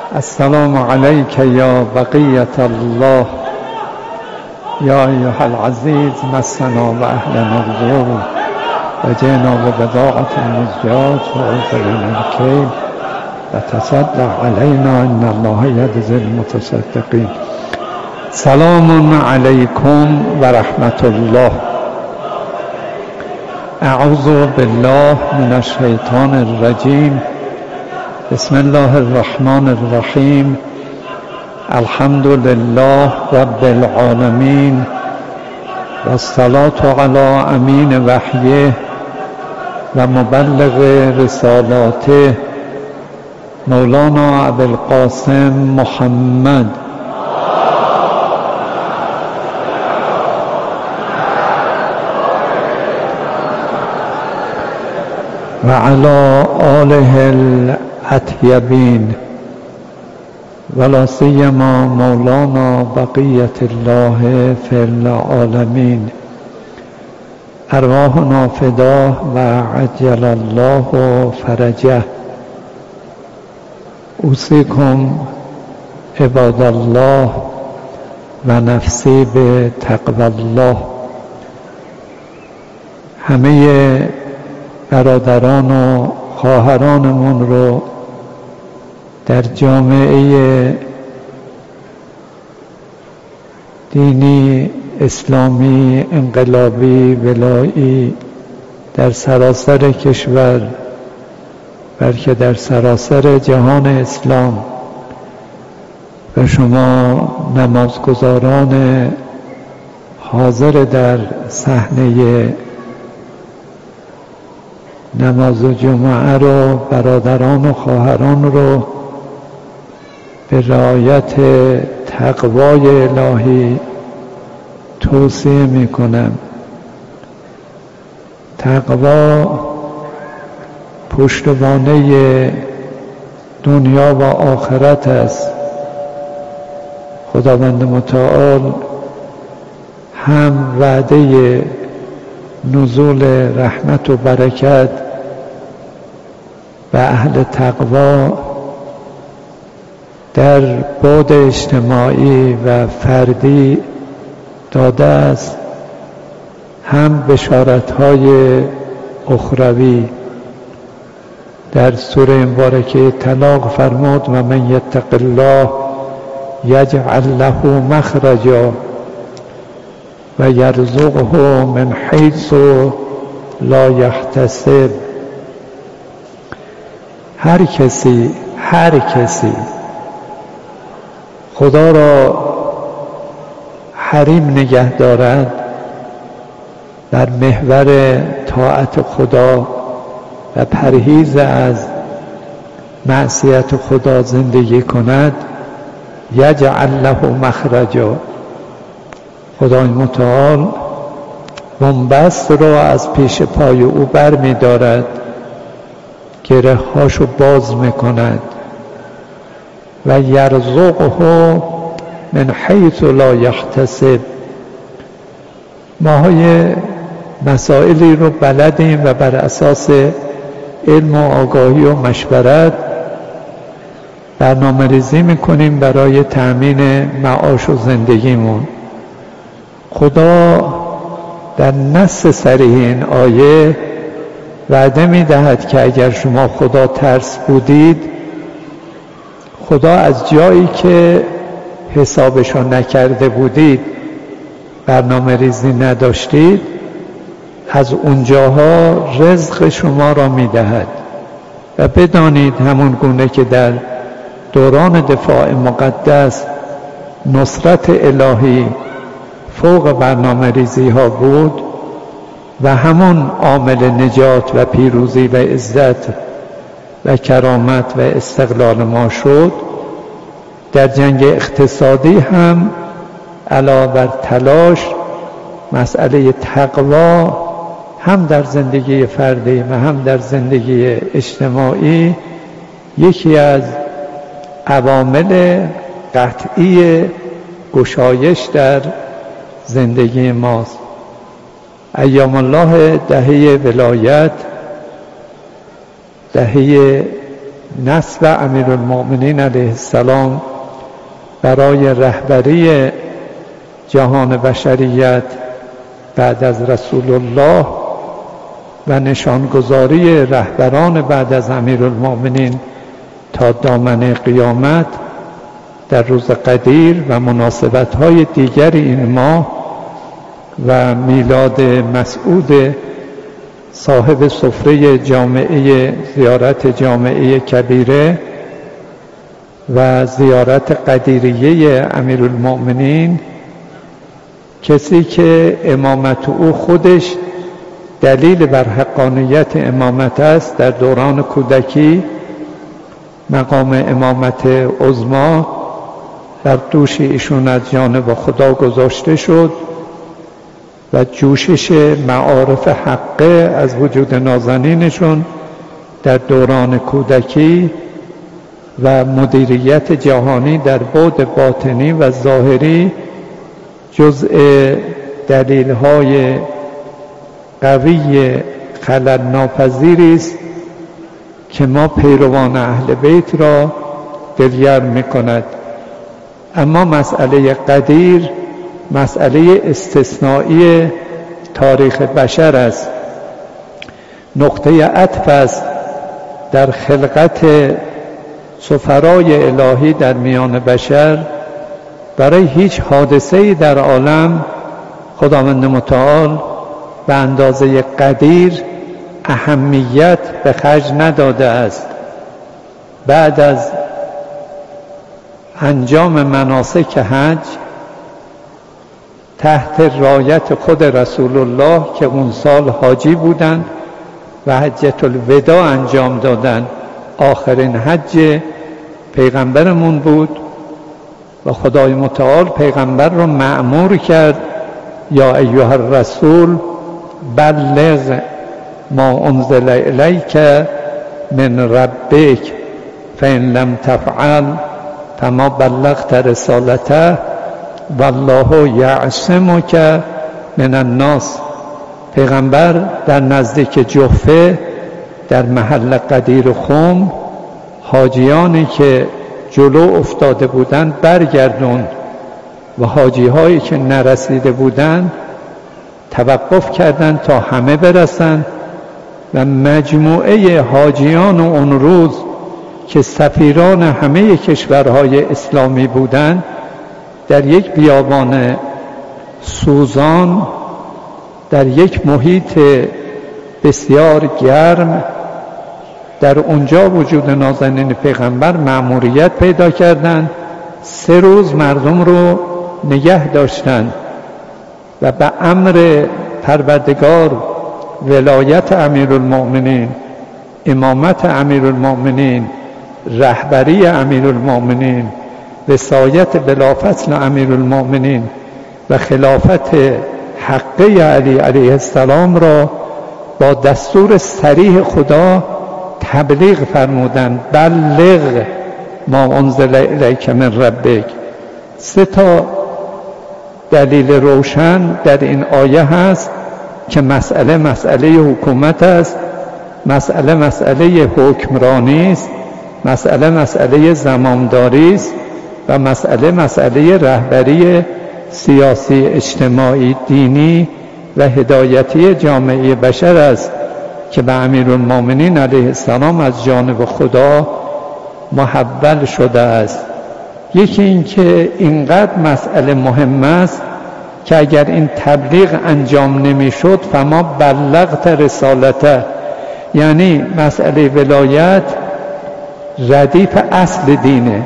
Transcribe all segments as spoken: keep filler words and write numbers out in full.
السلام عليك يا بقية الله يا أيها العزيز مسنا وأهلنا الضر وجئنا ببضاعة مزجاة وأوفرنا الكيل وتصدق علينا إن الله يجزي المتصدقين. سلام عليكم ورحمة الله. أعوذ بالله من الشيطان الرجيم. بسم الله الرحمن الرحيم. الحمد لله رب العالمين والصلاة على أمين وحيه ومبلغ رسالاته مولانا أبي القاسم محمد وعلى آله الأطيبين ولا سيما مولانا بقية الله في العالمين. أرواحنا فداه وعجل الله فرجه. أوصيكم عباد الله ونفسي بتقوى الله. همه برادران و خواهرانمون رو در جامعه دینی اسلامی انقلابی ولایی در سراسر کشور بلکه در سراسر جهان اسلام و شما نمازگزاران حاضر در صحنه نماز جمعه رو، برادران و خواهران رو به رعایت تقوای الهی توصیه می کنم. تقوا پشتوانه دنیا و آخرت است. خداوند متعال هم وعده نزول رحمت و برکت و اهل تقوا در بعد اجتماعی و فردی داده است، هم بشارت‌های اخروی. در سوره مبارکه طلاق فرمود و من یتق الله یجعل له مخرجا و یرزقه من حیث لا یحتسب. هر کسی هر کسی خدا را حریم نگه دارد، در محور طاعت خدا و پرهیز از معصیت خدا زندگی کند، یجعل له مخرجا، خدای متعال بنبست را از پیش پای او بر می دارد، گره هاشو باز می کند و یرزقه من حیث لا یحتسب. ما های مسائلی رو بلدیم و بر اساس علم و آگاهی و مشورت برنامه ریزی میکنیم برای تأمین معاش و زندگیمون. خدا در نص صریح این آیه وعده میدهد که اگر شما خدا ترس بودید، خدا از جایی که حسابشو نکرده بودید، برنامه ریزی نداشتید، از اونجاها رزق شما را میدهد. و بدانید همون گونه که در دوران دفاع مقدس نصرت الهی فوق برنامه ریزی ها بود و همون عامل نجات و پیروزی و عزت و کرامت و استقلال ما شد، در جنگ اقتصادی هم علاوه بر تلاش مسئله تقوا هم در زندگی فردی و هم در زندگی اجتماعی یکی از عوامل قطعی گشایش در زندگی ماست. ایام الله دهه ولایت، دهه نصب امیرالمؤمنین علیه السلام برای رهبری جهان بشریت بعد از رسول الله و نشانگذاری رهبران بعد از امیرالمؤمنین تا دامنه قیامت در روز قدیر و مناسبت‌های دیگر این ماه و میلاد مسعود صاحب سفره جامعه زیارت جامعه کبیره و زیارت قدیریه امیرالمؤمنین، کسی که امامت او خودش دلیل بر حقانیت امامت است، در دوران کودکی مقام امامت عظما بر دوش ایشون از جانب خدا گذاشته شد و جوشش معارف حقه از وجود نازنینشون در دوران کودکی و مدیریت جهانی در بعد باطنی و ظاهری جزء دلیل‌های قوی خلل ناپذیری است که ما پیروان اهل بیت را دلگرم می‌کند. اما مسئله قدیر مسئله استثنایی تاریخ بشر است، نقطه عطف است در خلقت سفرای الهی در میان بشر. برای هیچ حادثه‌ای در عالم خداوند متعال به اندازه قدیر اهمیت به خرج نداده است. بعد از انجام مناسک حج تحت رعایت خود رسول الله که اون سال حاجی بودند و حجة الوداع انجام دادند، آخرین حج پیغمبرمون بود و خدای متعال پیغمبر رو مأمور کرد یا ایها الرسول بلغ ما انزل الیک من ربک فإن لم تفعل فما بلغت رسالته والله یعصمک من الناس. پیغمبر در نزدیک جحفه در محل قدیر خم حاجیانی که جلو افتاده بودند برگردوند و حاجی هایی که نرسیده بودند توقف کردند تا همه برسند و مجموعه حاجیان اون روز که سفیران همه کشورهای اسلامی بودند در یک بیابان سوزان در یک محیط بسیار گرم در اونجا وجود نازنین پیغمبر مأموریت پیدا کردند. سه روز مردم رو نگه داشتند و به امر پروردگار ولایت امیرالمؤمنین، امامت امیرالمؤمنین، رهبری امیرالمؤمنین، وصایت بلافصل امیرالمؤمنین و خلافت حقه علی علیه السلام را با دستور صریح خدا تبلیغ فرمودند. بلغ ما انزل الیک من ربک. سه تا دلیل روشن در این آیه هست که مسئله مسئله حکومت است، مسئله مسئله حکمرانی است، مسئله مسئله زمامداری است و مسئله مسئله رهبری سیاسی، اجتماعی، دینی و هدایتی جامعه بشر است که به امیرالمؤمنین علیه السلام از جانب خدا محول شده است. یکی این که اینقدر مسئله مهم است که اگر این تبلیغ انجام نمیشد فما بلغت رسالته، یعنی مسئله ولایت ردیف اصل دینه،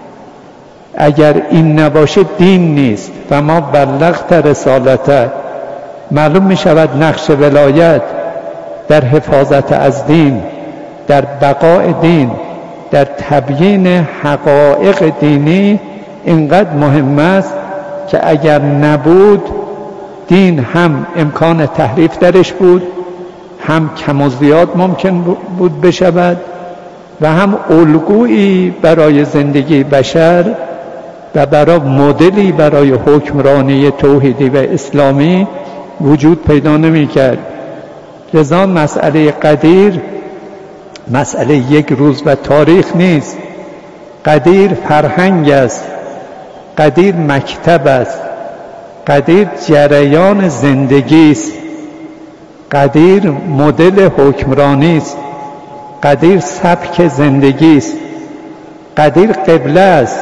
اگر این نباشه دین نیست. فما بلغت رسالته، معلوم می شود نقش ولایت در حفاظت از دین، در بقاء دین، در تبیین حقایق دینی اینقدر مهم است که اگر نبود دین هم امکان تحریف درش بود، هم کم و زیاد ممکن بود بشود و هم الگویی برای زندگی بشر و برای مدلی برای حکمرانی توحیدی و اسلامی وجود پیدا نمی کرد. لذا مسئله قدیر مسئله یک روز و تاریخ نیست. قدیر فرهنگ است، قدیر مکتب است، قدیر جریان زندگی است، قدیر مدل حکمرانی است، قدیر سبک زندگی است، قدیر قبله است،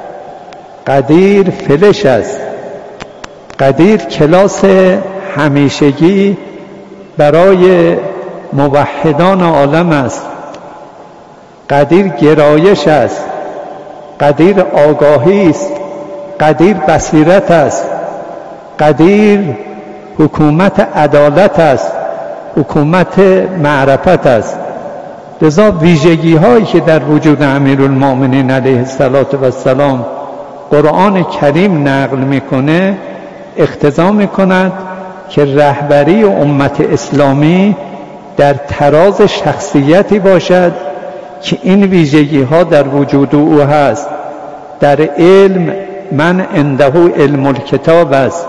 قدیر فلش است، قدیر کلاس همیشگی برای موحدان عالم است، قدیر گرایش است، قدیر آگاهی است، قدیر بصیرت است، قدیر حکومت عدالت است، حکومت معرفت است. لذا ویژگی هایی که در وجود امیرالمؤمنین علیه السلام قرآن کریم نقل میکنه اقتضا میکند که رهبری امت اسلامی در تراز شخصیتی باشد که این ویژگی ها در وجود او هست. در علم من عنده علم الکتاب است.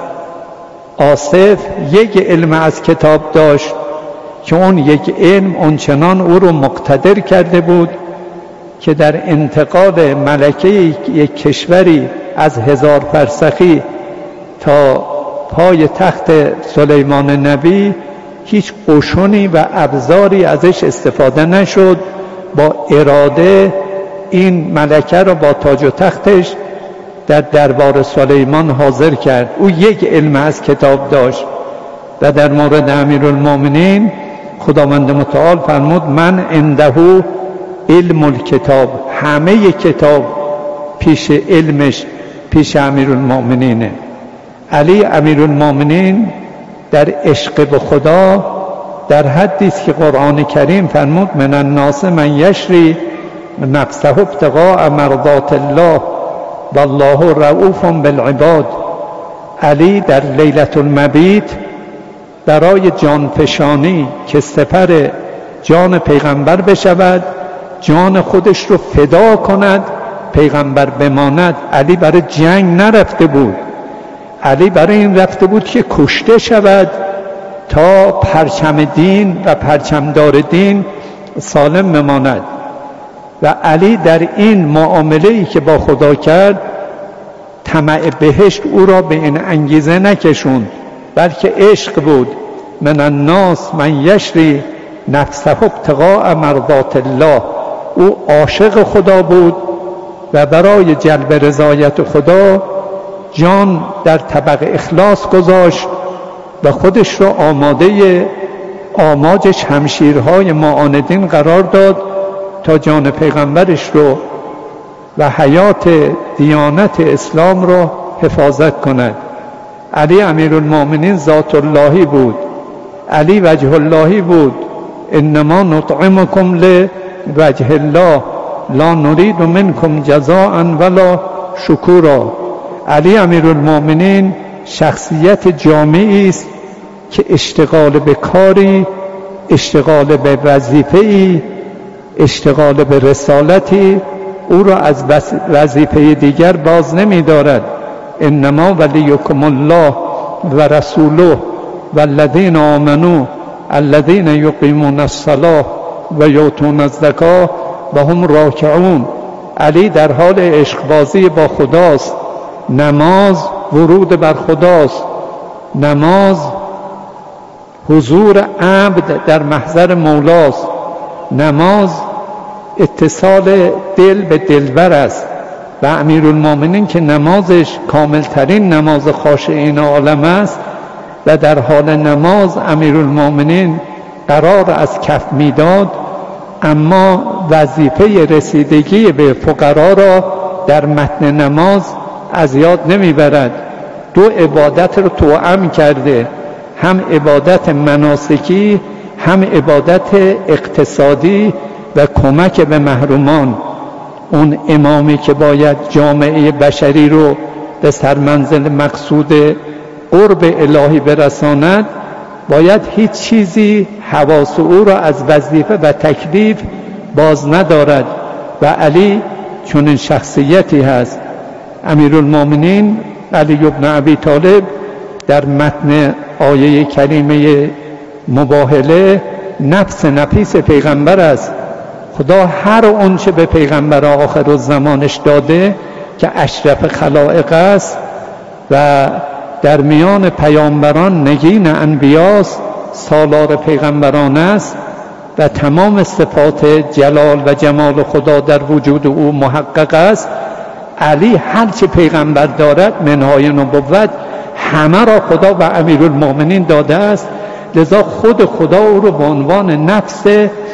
آصف یک علم از کتاب داشت که اون یک علم اونچنان او رو مقتدر کرده بود که در انتقال ملکه یک کشوری از هزار فرسخی تا پای تخت سلیمان نبی هیچ قشونی و ابزاری ازش استفاده نشد. با اراده این ملکه رو با تاج و تختش در دربار سلیمان حاضر کرد. او یک علم از کتاب داشت و در مورد امیرالمؤمنین خداوند متعال فرمود من عنده علم الکتاب، همه کتاب پیش علمش پیش امیرالمؤمنینه. علی امیرالمؤمنین در عشق به خدا در حدی است که قرآن کریم فرمود من الناس من یشری نفسه ابتغاء مرضات الله والله رؤوف بالعباد. علی در لیلة المبیت برای جانفشانی که سپر جان پیغمبر بشود، جان خودش رو فدا کند، پیغمبر بماند. علی برای جنگ نرفته بود، علی برای این رفته بود که کشته شود تا پرچم دین و پرچمدار دین سالم بماند. و علی در این معامله‌ای که با خدا کرد طمع بهشت او را به این انگیزه نکشوند، بلکه عشق بود. من الناس من یشری نفسه ابتغاء مرضات الله. او عاشق خدا بود و برای جلب رضایت خدا جان در طبق اخلاص گذاشت و خودش را آماده آماج شمشیرهای معاندین قرار داد تا جان پیغمبرش رو و حیات دیانت اسلام را حفاظت کند. علی امیرالمؤمنین ذات اللهی بود، علی وجه اللهی بود. انما نطعمکم لوجه الله لا نرید منکم جزاء ولا شکورا. علی امیرالمؤمنین شخصیت جامعی است که اشتغال به کاری، اشتغال به وظیفه‌ای، اشتغال به رسالتی او را از وظیفه دیگر باز نمی دارد. انما ولیکم الله و رسوله والذین آمنوا الذین یقیمون الصلاة و یؤتون الزکاة و هم راکعون. علی در حال عشقبازی با خداست. نماز ورود بر خداست، نماز حضور عبد در محضر مولاست، نماز اتصال دل به دلبر است. و امیرالمؤمنین که نمازش کاملترین نماز خاشعین عالم است و در حال نماز امیرالمؤمنین قرار از کف میداد، اما وظیفه رسیدگی به فقرا را در متن نماز از یاد نمیبرد. دو عبادت رو توأم کرده، هم عبادت مناسکی هم عبادت اقتصادی و کمک به محرومان. اون امامی که باید جامعه بشری رو به سرمنزل مقصود قرب الهی برساند، باید هیچ چیزی حواس او را از وظیفه و تکلیف باز ندارد و علی چنین شخصیتی هست. امیرالمؤمنین علی بن ابی طالب در متن آیه کریمه مباهله نفس نفیس پیغمبر است. خدا هر اونچه به پیغمبر آخر الزمانش داده که اشرف خلائق است و در میان پیامبران نگین انبیاست، سالار پیغمبران است و تمام صفات جلال و جمال خدا در وجود او محقق است. علی هرچه پیغمبر دارد منهای نبوت همه را خدا و امیرالمؤمنین داده است، لذا خود خدا او رو به عنوان نفس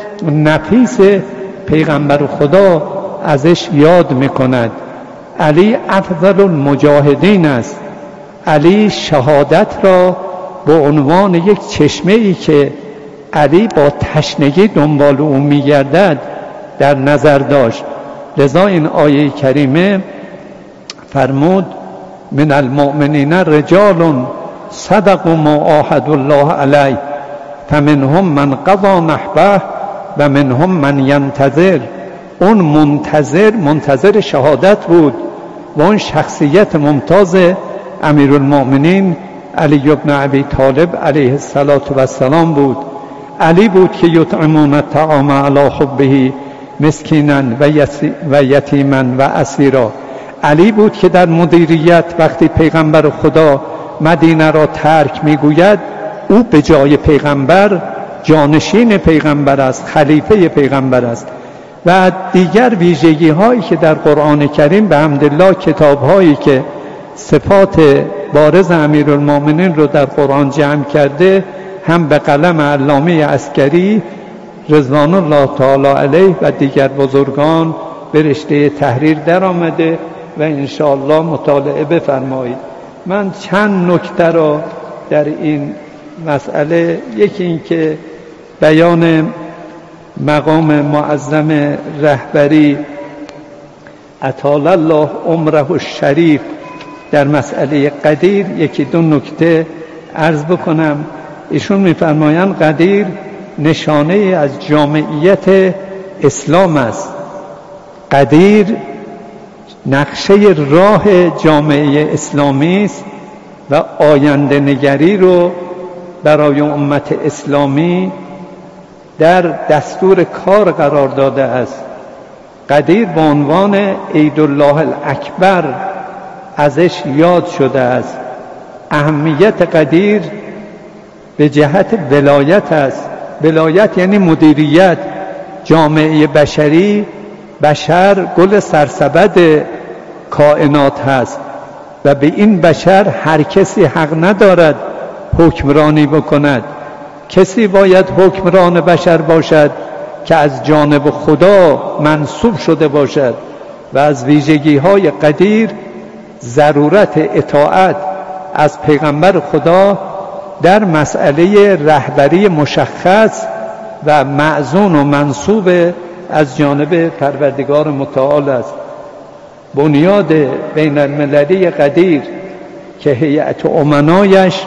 نفیس پیغمبر خدا ازش یاد میکند. علی افضل المجاهدین است. علی شهادت را به عنوان یک چشمه ای که علی با تشنگی دنبال او میگردد در نظر داشت. لذا این آیه کریمه فرمود من المؤمنین رجال صدقوا ما عاهدوا الله علیه فمنهم من قضی نحبه و منهم من ینتظر. اون منتظر منتظر شهادت بود و اون شخصیت ممتاز امیرالمؤمنین علی ابن ابی طالب علیه السلام بود. علی بود که یطعمون الطعام علی حبه مسکینا و یتیما و اسیرا. علی بود که در مدیریت وقتی پیغمبر خدا مدینه را ترک میگوید او به جای پیغمبر جانشین پیغمبر است، خلیفه پیغمبر است. و دیگر ویژگی هایی که در قرآن کریم به حمدالله کتاب هایی که صفات بارز امیرالمؤمنین رو در قرآن جمع کرده هم به قلم علامه عسکری رضوان الله تعالی علیه و دیگر بزرگان به رشته تحریر در آمده و انشاءالله مطالعه بفرمایید. من چند نکته را در این مسئله، یکی این که بیان مقام معظم رهبری اطال الله عمره الشریف در مسئله قدیر یکی دو نکته عرض بکنم. ایشون میفرمایند قدیر نشانه از جامعیت اسلام است. قدیر نقشه راه جامعه اسلامی است و آینده نگری رو برای امت اسلامی در دستور کار قرار داده است. قدیر به عنوان عید الله الاکبر ازش یاد شده است. اهمیت قدیر به جهت ولایت است. ولایت یعنی مدیریت جامعه بشری. بشر گل سرسبد کائنات هست و به این بشر هر کسی حق ندارد حکمرانی بکند. کسی باید حکمران بشر باشد که از جانب خدا منصوب شده باشد و از ویژگی های قدیر ضرورت اطاعت از پیغمبر خدا در مسئله رهبری مشخص و معزون و منصوب از جانب پروردگار متعال است. بنیاد بین المللی قدیر که هیئت امنایش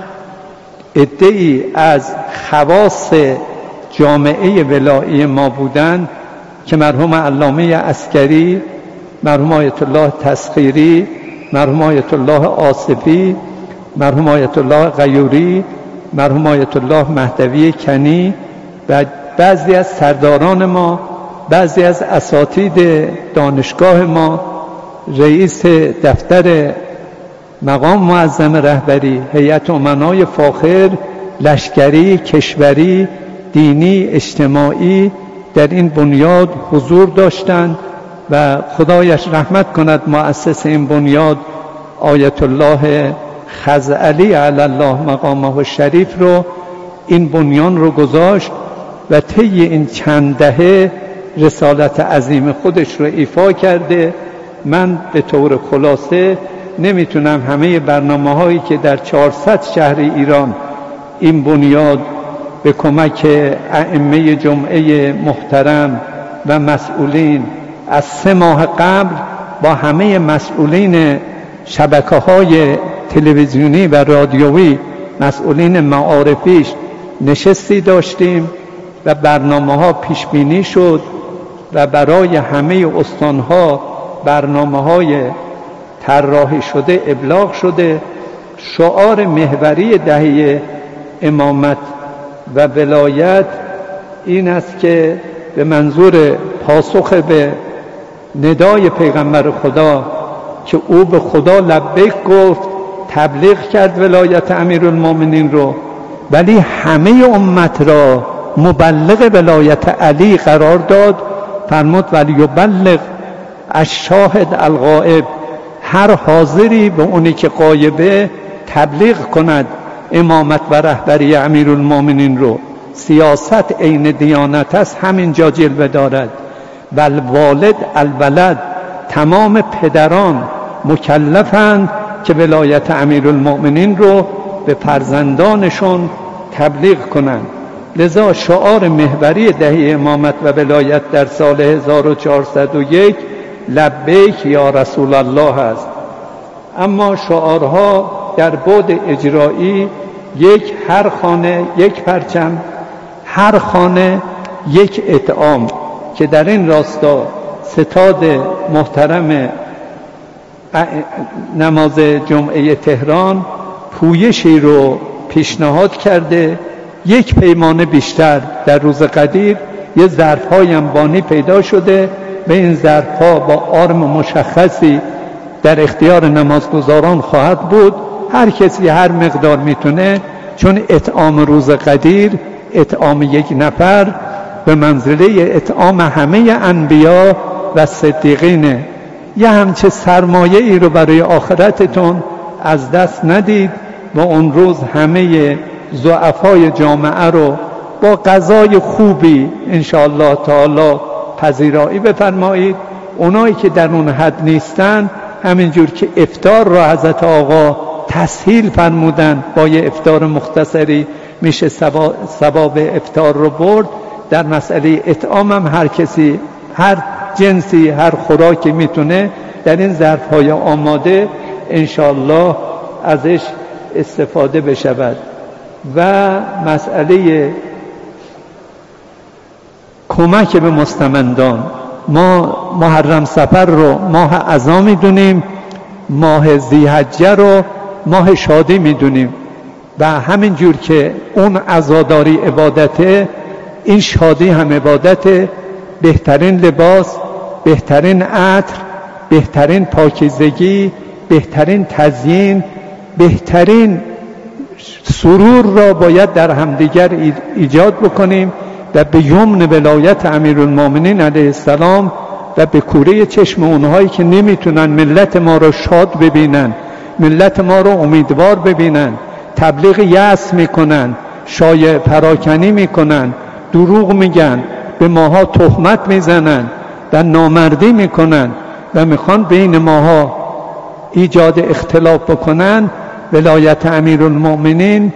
عده‌ای از خواص جامعه ولایی ما بودند که مرحوم علامه عسکری، مرحوم آیت الله تسخیری، مرحوم آیت الله آصفی، مرحوم آیت الله غیوری، مرحوم آیت الله مهدوی کنی و بعضی از سرداران ما، بعضی از اساتید دانشگاه ما، رئیس دفتر مقام معظم رهبری، هیئت امنای فاخر، لشکری، کشوری، دینی، اجتماعی در این بنیاد حضور داشتند و خدایش رحمت کند مؤسس این بنیاد آیت الله خزعلی علی الله مقامه الشریف رو این بنیان رو گذاشت و طی این چند دهه رسالت عظیم خودش رو ایفا کرده. من به طور خلاصه نمیتونم همه برنامه هایی که در چهارصد شهر ایران این بنیاد به کمک ائمه جمعه محترم و مسئولین از سه ماه قبل با همه مسئولین شبکه های تلویزیونی و رادیویی، مسئولین معارفیش نشستی داشتیم و برنامه ها پیش بینی شد و برای همه استانها برنامه های طراحی شده ابلاغ شده. شعار محوری دهه امامت و ولایت این است که به منظور پاسخ به ندای پیغمبر خدا که او به خدا لبیک گفت، تبلیغ کرد ولایت امیرالمومنین رو، ولی همه امت را مبلغ ولایت علی قرار داد. فرمود ولی یبلغ الشاهد الغائب، هر حاضری به اونی که غایبه تبلیغ کند امامت و رهبری امیرالمومنین رو. سیاست عین دیانت است، همینجا جلوه دارد. و الوالد الولد، تمام پدران مکلفند که ولایت امیرالمومنین رو به فرزندانشون تبلیغ کنند. لذا شعار محوری دهه امامت و ولایت در سال هزار و چهارصد و یک لبیک یا رسول الله است. اما شعارها در بعد اجرایی یک، هر خانه یک پرچم، هر خانه یک اطعام، که در این راستا ستاد محترم نماز جمعه تهران پویشی رو پیشنهاد کرده. یک پیمانه بیشتر در روز قدیر یه ظرف‌های انبانی پیدا شده، به این ظرف‌ها با آرم مشخصی در اختیار نمازگزاران خواهد بود. هر کسی هر مقدار میتونه، چون اطعام روز قدیر اطعام یک نفر به منزله اطعام همه انبیا و صدیقینه. یه همچه سرمایه ای رو برای آخرتتون از دست ندید و اون روز همه ضعفای جامعه رو با غذای خوبی انشاءالله تعالی پذیرایی بفرمایید. اونایی که در اون حد نیستن، همینجور که افطار را حضرت آقا تسهیل فرمودن، با یه افطار مختصری میشه ثواب افطار رو برد. در مسئله اطعام هم هر کسی هر جنسی هر خوراکی میتونه در این ظرف‌های آماده انشاءالله ازش استفاده بشود. و مسئله کمک به مستمندان، ما محرم سفر رو ماه عزا میدونیم، ماه ذی‌حجه رو ماه شادی میدونیم و همین جور که اون عزاداری عبادته، این شادی هم عبادته. بهترین لباس، بهترین عطر، بهترین پاکیزگی، بهترین تزیین، بهترین سرور را باید در همدیگر ایجاد بکنیم و به یمن ولایت امیرالمومنین علیه السلام و به کوره چشم اونهایی که نمیتونن ملت ما را شاد ببینن، ملت ما را امیدوار ببینن، تبلیغ یأس میکنن، شایعه پراکنی میکنن، دروغ میگن، به ماها تهمت میزنن و نامردی میکنن و میخوان بین ماها ایجاد اختلاف بکنن. ولایت امیرالمومنین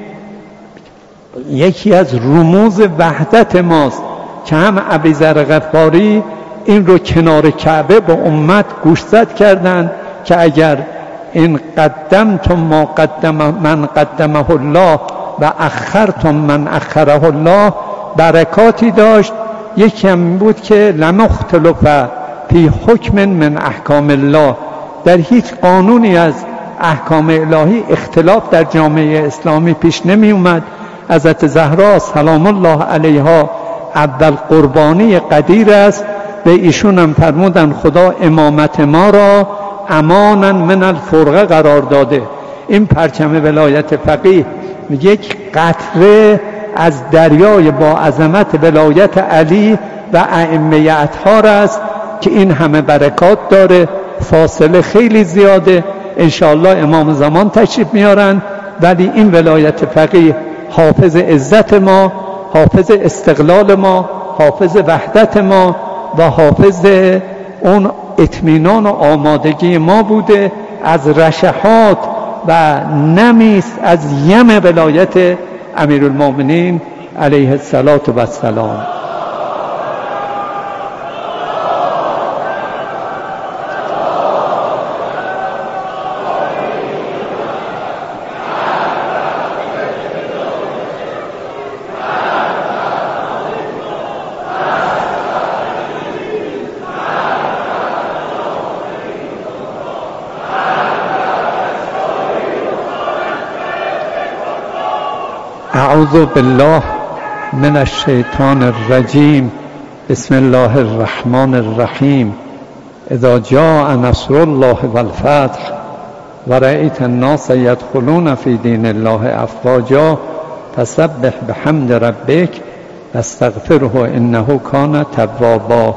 یکی از رموز وحدت ماست که هم ابوذر غفاری این رو کنار کعبه به امت گوشزد کردند که اگر این قدمتم ما قدم من قدمه الله و اخرتم من اخره الله برکاتی داشت. یکی هم بود که لم اختلف فی حکم من احکام الله، در هیچ قانونی از احکام الهی اختلاف در جامعه اسلامی پیش نمی اومد. حضرت زهرا سلام الله علیها اول قربانی قدیر است و ایشون هم فرمودن خدا امامت ما را امانا من الفرقه قرار داده. این پرچم ولایت فقیه یک قطره از دریای با عظمت ولایت علی و ائمه اطهار است که این همه برکات داره. فاصله خیلی زیاده، انشاءالله امام زمان تشریف میارن، ولی این ولایت فقیه حافظ عزت ما، حافظ استقلال ما، حافظ وحدت ما و حافظ اون اطمینان و آمادگی ما بوده. از رشحات و نمیست از یم ولایت امیرالمومنین علیه السلام. اعوذ بالله من الشیطان الرجیم. بسم الله الرحمن الرحیم اذا جاء نصر الله والفتح ورأیت الناس يدخلون في دین الله افواجا فسبح بحمد ربک واستغفره انه کان توابا.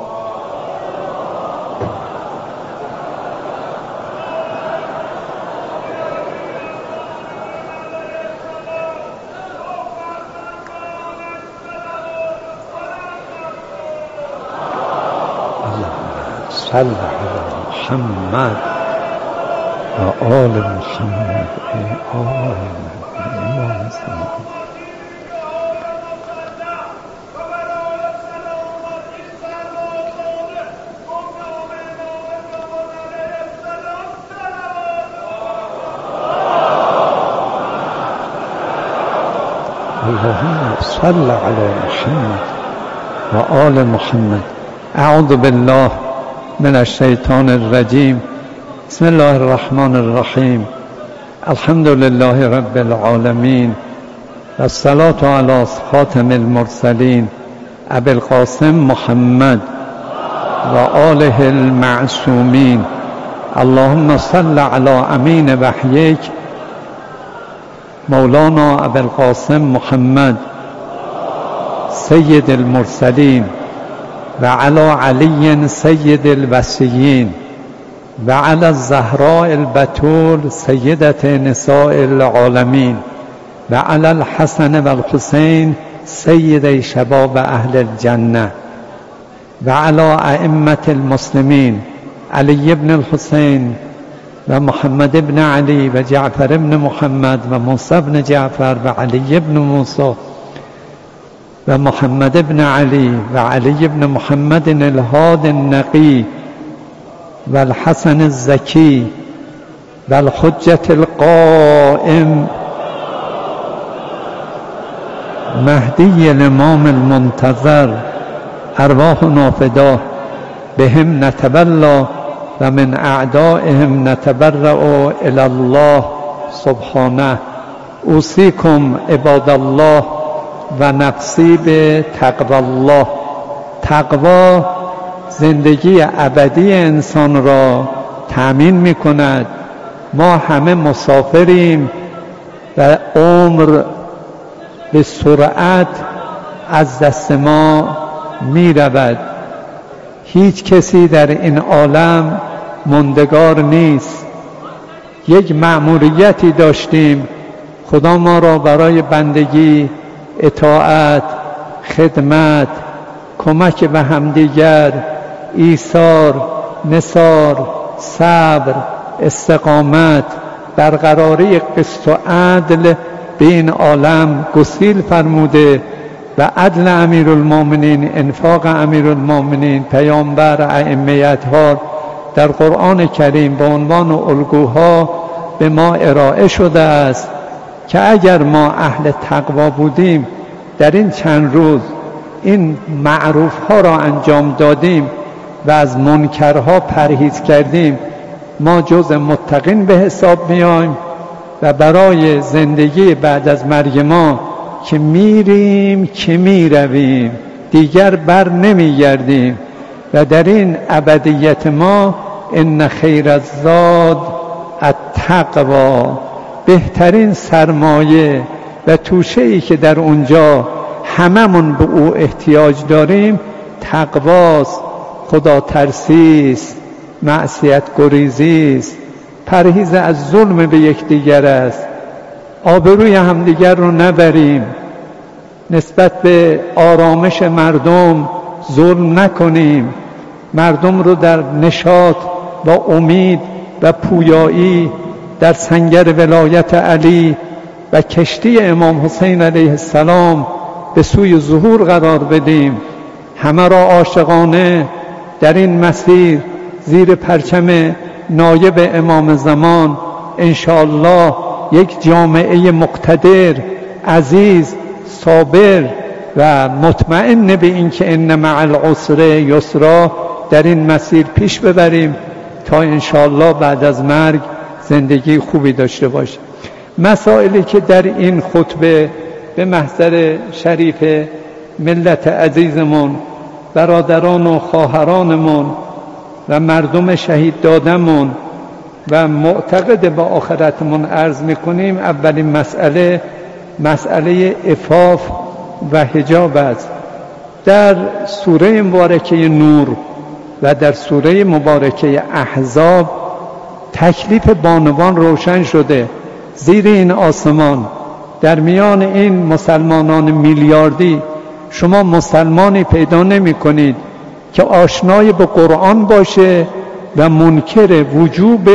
صل علی محمد و آل محمد. ای آل محمد اللهم صل علی محمد و آل محمد. اعوذ بالله من الشیطان الرجیم. بسم الله الرحمن الرحیم. الحمد لله رب العالمین و الصلاة علی خاتم المرسلین ابی القاسم محمد و آله المعصومین. اللهم صل علی امین وحیک مولانا ابی القاسم محمد سید المرسلین و علی علی سید الوصیین و علی الزهراء البتول سیدة نساء العالمین و علی الحسن و الحسین سید شباب اهل الجنه و علی ائمة المسلمین علی بن الحسین و محمد بن علی و جعفر بن محمد و موسی بن جعفر و علی بن موسی و محمد بن علی و علی بن محمد الهاد النقی و الحسن الزکی و الحجة القائم مهدی الامام المنتظر ارواحنا فداه بهم نتبلا و من اعدائهم نتبرأ الی الله سبحانه. اوصیکم عباد الله و نفسی به تقوی الله. تقوا زندگی ابدی انسان را تأمین می کند. ما همه مسافریم و عمر به سرعت از دست ما می رود. هیچ کسی در این عالم ماندگار نیست. یک مأموریتی داشتیم، خدا ما را برای بندگی، اطاعت، خدمت، کمک به همدیگر، ایثار، نثار، صبر، استقامت، برقراری قسط و عدل به این عالم گسیل فرموده و عدل امیرالمومنین، انفاق امیرالمومنین، پیامبر، ائمه اطهار در قرآن کریم به عنوان الگوها به ما ارائه شده است که اگر ما اهل تقوا بودیم در این چند روز این معروف ها را انجام دادیم و از منکرها پرهیز کردیم، ما جز متقین به حساب میایم و برای زندگی بعد از مرگ ما که میریم که میرویم دیگر بر نمیگردیم و در این ابدیت ما ان خیر الزاد التقوا، بهترین سرمایه و توشه‌ای که در اونجا هممون به او احتیاج داریم تقواست، خدا ترسیست، معصیت گریزیست، پرهیز از ظلم به یکدیگر است، آبروی همدیگر رو نبریم، نسبت به آرامش مردم ظلم نکنیم، مردم رو در نشاط و امید و پویایی در سنگر ولایت علی و کشتی امام حسین علیه السلام به سوی ظهور قرار بدیم. همه را عاشقانه در این مسیر زیر پرچم نایب امام زمان انشاءالله یک جامعه مقتدر، عزیز، صابر و مطمئن به این که ان مع العسر یسرا در این مسیر پیش ببریم تا انشاءالله بعد از مرگ زندگی خوبی داشته باشیم. مسائلی که در این خطبه به محضر شریف ملت عزیزمون برادران و خواهرانمون و مردم شهید دادمون و معتقد به آخرتمون عرض میکنیم. اولین مسئله مسئله عفاف و حجاب است. در سوره مبارکه نور و در سوره مبارکه احزاب تکلیف بانوان روشن شده. زیر این آسمان در میان این مسلمانان میلیاردی شما مسلمانی پیدا نمی کنید که آشنای به قرآن باشه و منکر وجوب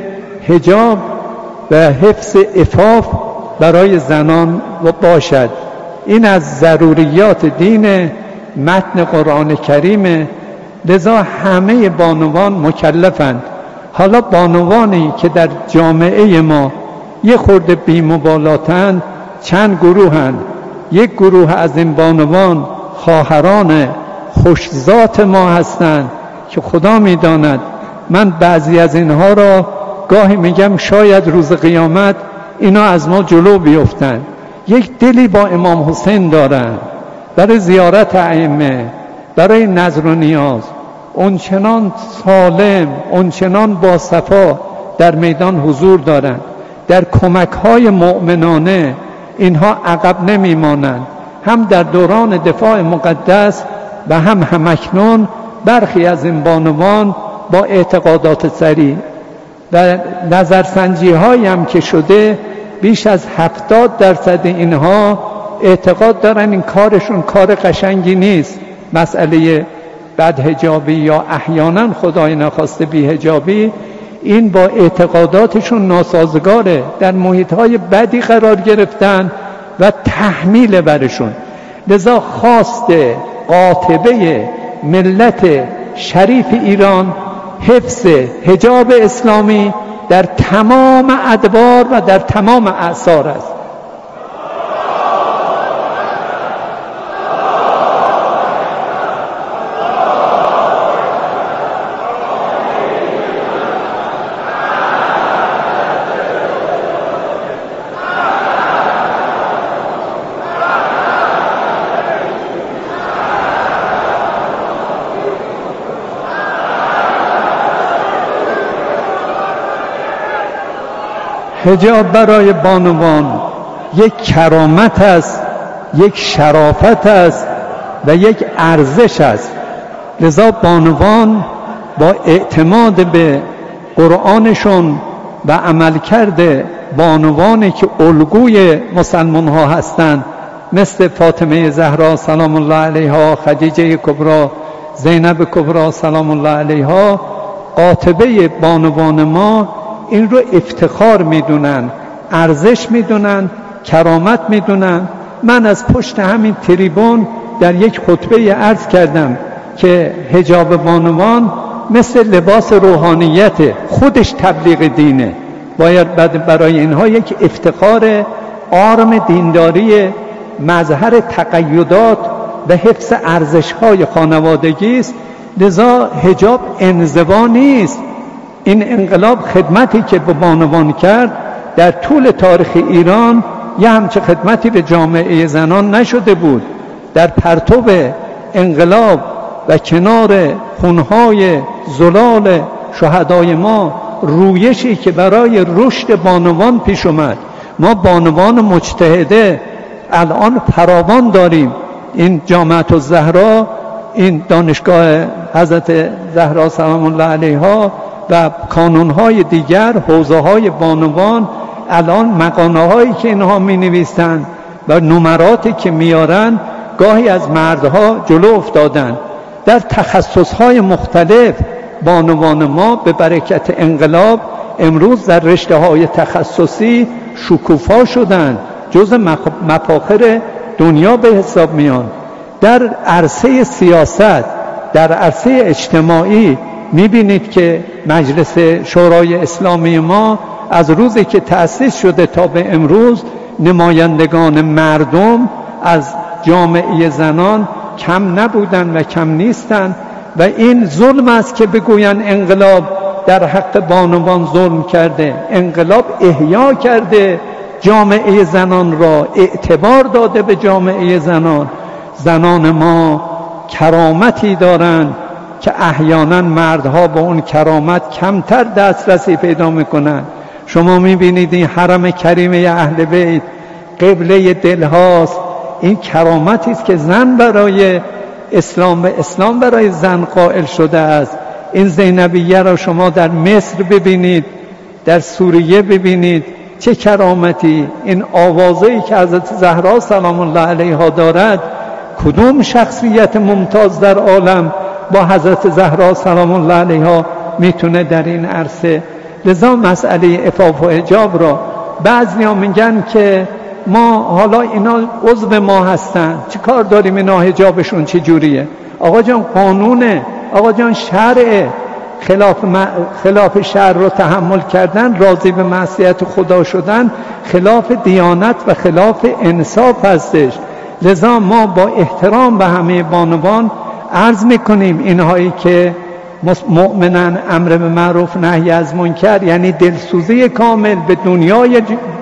حجاب و حفظ عفاف برای زنان باشد. این از ضروریات دین متن قرآن کریمه، لذا همه بانوان مکلفند. حالا بانوانی که در جامعه ما یه خورده بی‌مبالاتند چند گروهند. یک گروه از این بانوان خواهران خوشذات ما هستند که خدا میداند من بعضی از اینها را گاهی میگم شاید روز قیامت اینا از ما جلو بیفتن. یک دلی با امام حسین دارن، برای زیارت ائمه، برای نذر و نیاز، اونچنان سالم، اونچنان با صفا در میدان حضور دارند. در کمک‌های مؤمنانه اینها عقب نمیمانند. هم در دوران دفاع مقدس و هم همکنون برخی از این بانوان با اعتقادات سریع و نظرسنجی هایی هم که شده بیش از هفتاد درصد اینها اعتقاد دارن این کارشون کار قشنگی نیست. مسئله بدحجابی یا احیانا خدای نخواسته بی‌حجابی، این با اعتقاداتشون ناسازگاره. در محیط‌های بدی قرار گرفتن و تحمیل برشون. لذا خواست قاطبه ملت شریف ایران حفظ حجاب اسلامی در تمام ادوار و در تمام اعصار است. حجاب برای بانوان یک کرامت است، یک شرافت است و یک ارزش است. لذا بانوان با اعتماد به قرآنشون و عملکرد بانوانی که الگوی مسلمان ها هستند مثل فاطمه زهرا سلام الله علیها، خدیجه کبری، زینب کبری سلام الله علیها، قاطبه بانوان ما این رو افتخار میدونن، ارزش میدونن، کرامت میدونن. من از پشت همین تریبون در یک خطبه عرض کردم که حجاب بانوان مثل لباس روحانیت، خودش تبلیغ دینه. باید برای اینها یک افتخار آرم دینداری، مظهر تقیدات و حفظ ارزش‌های خانوادگی است. لذا حجاب انزوا نیست. این انقلاب خدمتی که به بانوان کرد در طول تاریخ ایران یه همچه خدمتی به جامعه زنان نشده بود. در پرتو انقلاب و کنار خونهای زلال شهدای ما رویشی که برای رشد بانوان پیش اومد. ما بانوان مجتهده الان فراوان داریم. این جامعه الزهرا، این دانشگاه حضرت زهرا سلام الله علیها و کانونهای دیگر، حوزه‌های بانوان، الان مقاله‌هایی که اینها می‌نویسند و نمراتی که میارن گاهی از مردها جلو افتادن. در تخصص‌های مختلف بانوان ما به برکت انقلاب امروز در رشته‌های تخصصی شکوفا شدند، جز مفاخر دنیا به حساب میان. در عرصه سیاست، در عرصه اجتماعی میبینید که مجلس شورای اسلامی ما از روزی که تأسیس شده تا به امروز نمایندگان مردم از جامعه زنان کم نبودن و کم نیستن و این ظلم است که بگوین انقلاب در حق بانوان ظلم کرده. انقلاب احیا کرده جامعه زنان را، اعتبار داده به جامعه زنان. زنان ما کرامتی دارند که احیانا مردها با اون کرامت کمتر دسترسی پیدا میکنن. شما میبینید این حرم کریمه اهل بیت قبله دل هاست. این کرامتی است که زن برای اسلام و اسلام برای زن قائل شده است. این زینبیه را شما در مصر ببینید، در سوریه ببینید، چه کرامتی. این آوازه‌ای که حضرت زهرا سلام الله علیها دارد، کدوم شخصیت ممتاز در عالم با حضرت زهرا سلام الله علیها میتونه در این عرصه؟ لذا مسئله عفاف و حجاب را بعضیا میگن که ما حالا اینا عضو ما هستن، چه کار داریم اینا حجابشون چه جوریه؟ آقا جان قانونه، آقا جان شرعه. خلاف, م... خلاف شرع رو تحمل کردن، راضی به معصیت خدا شدن، خلاف دیانت و خلاف انصاف هستش. لذا ما با احترام به همه بانوان عرض میکنیم اینهایی که مؤمنن امر به معروف نهی از منکر، یعنی دلسوزی کامل به دنیای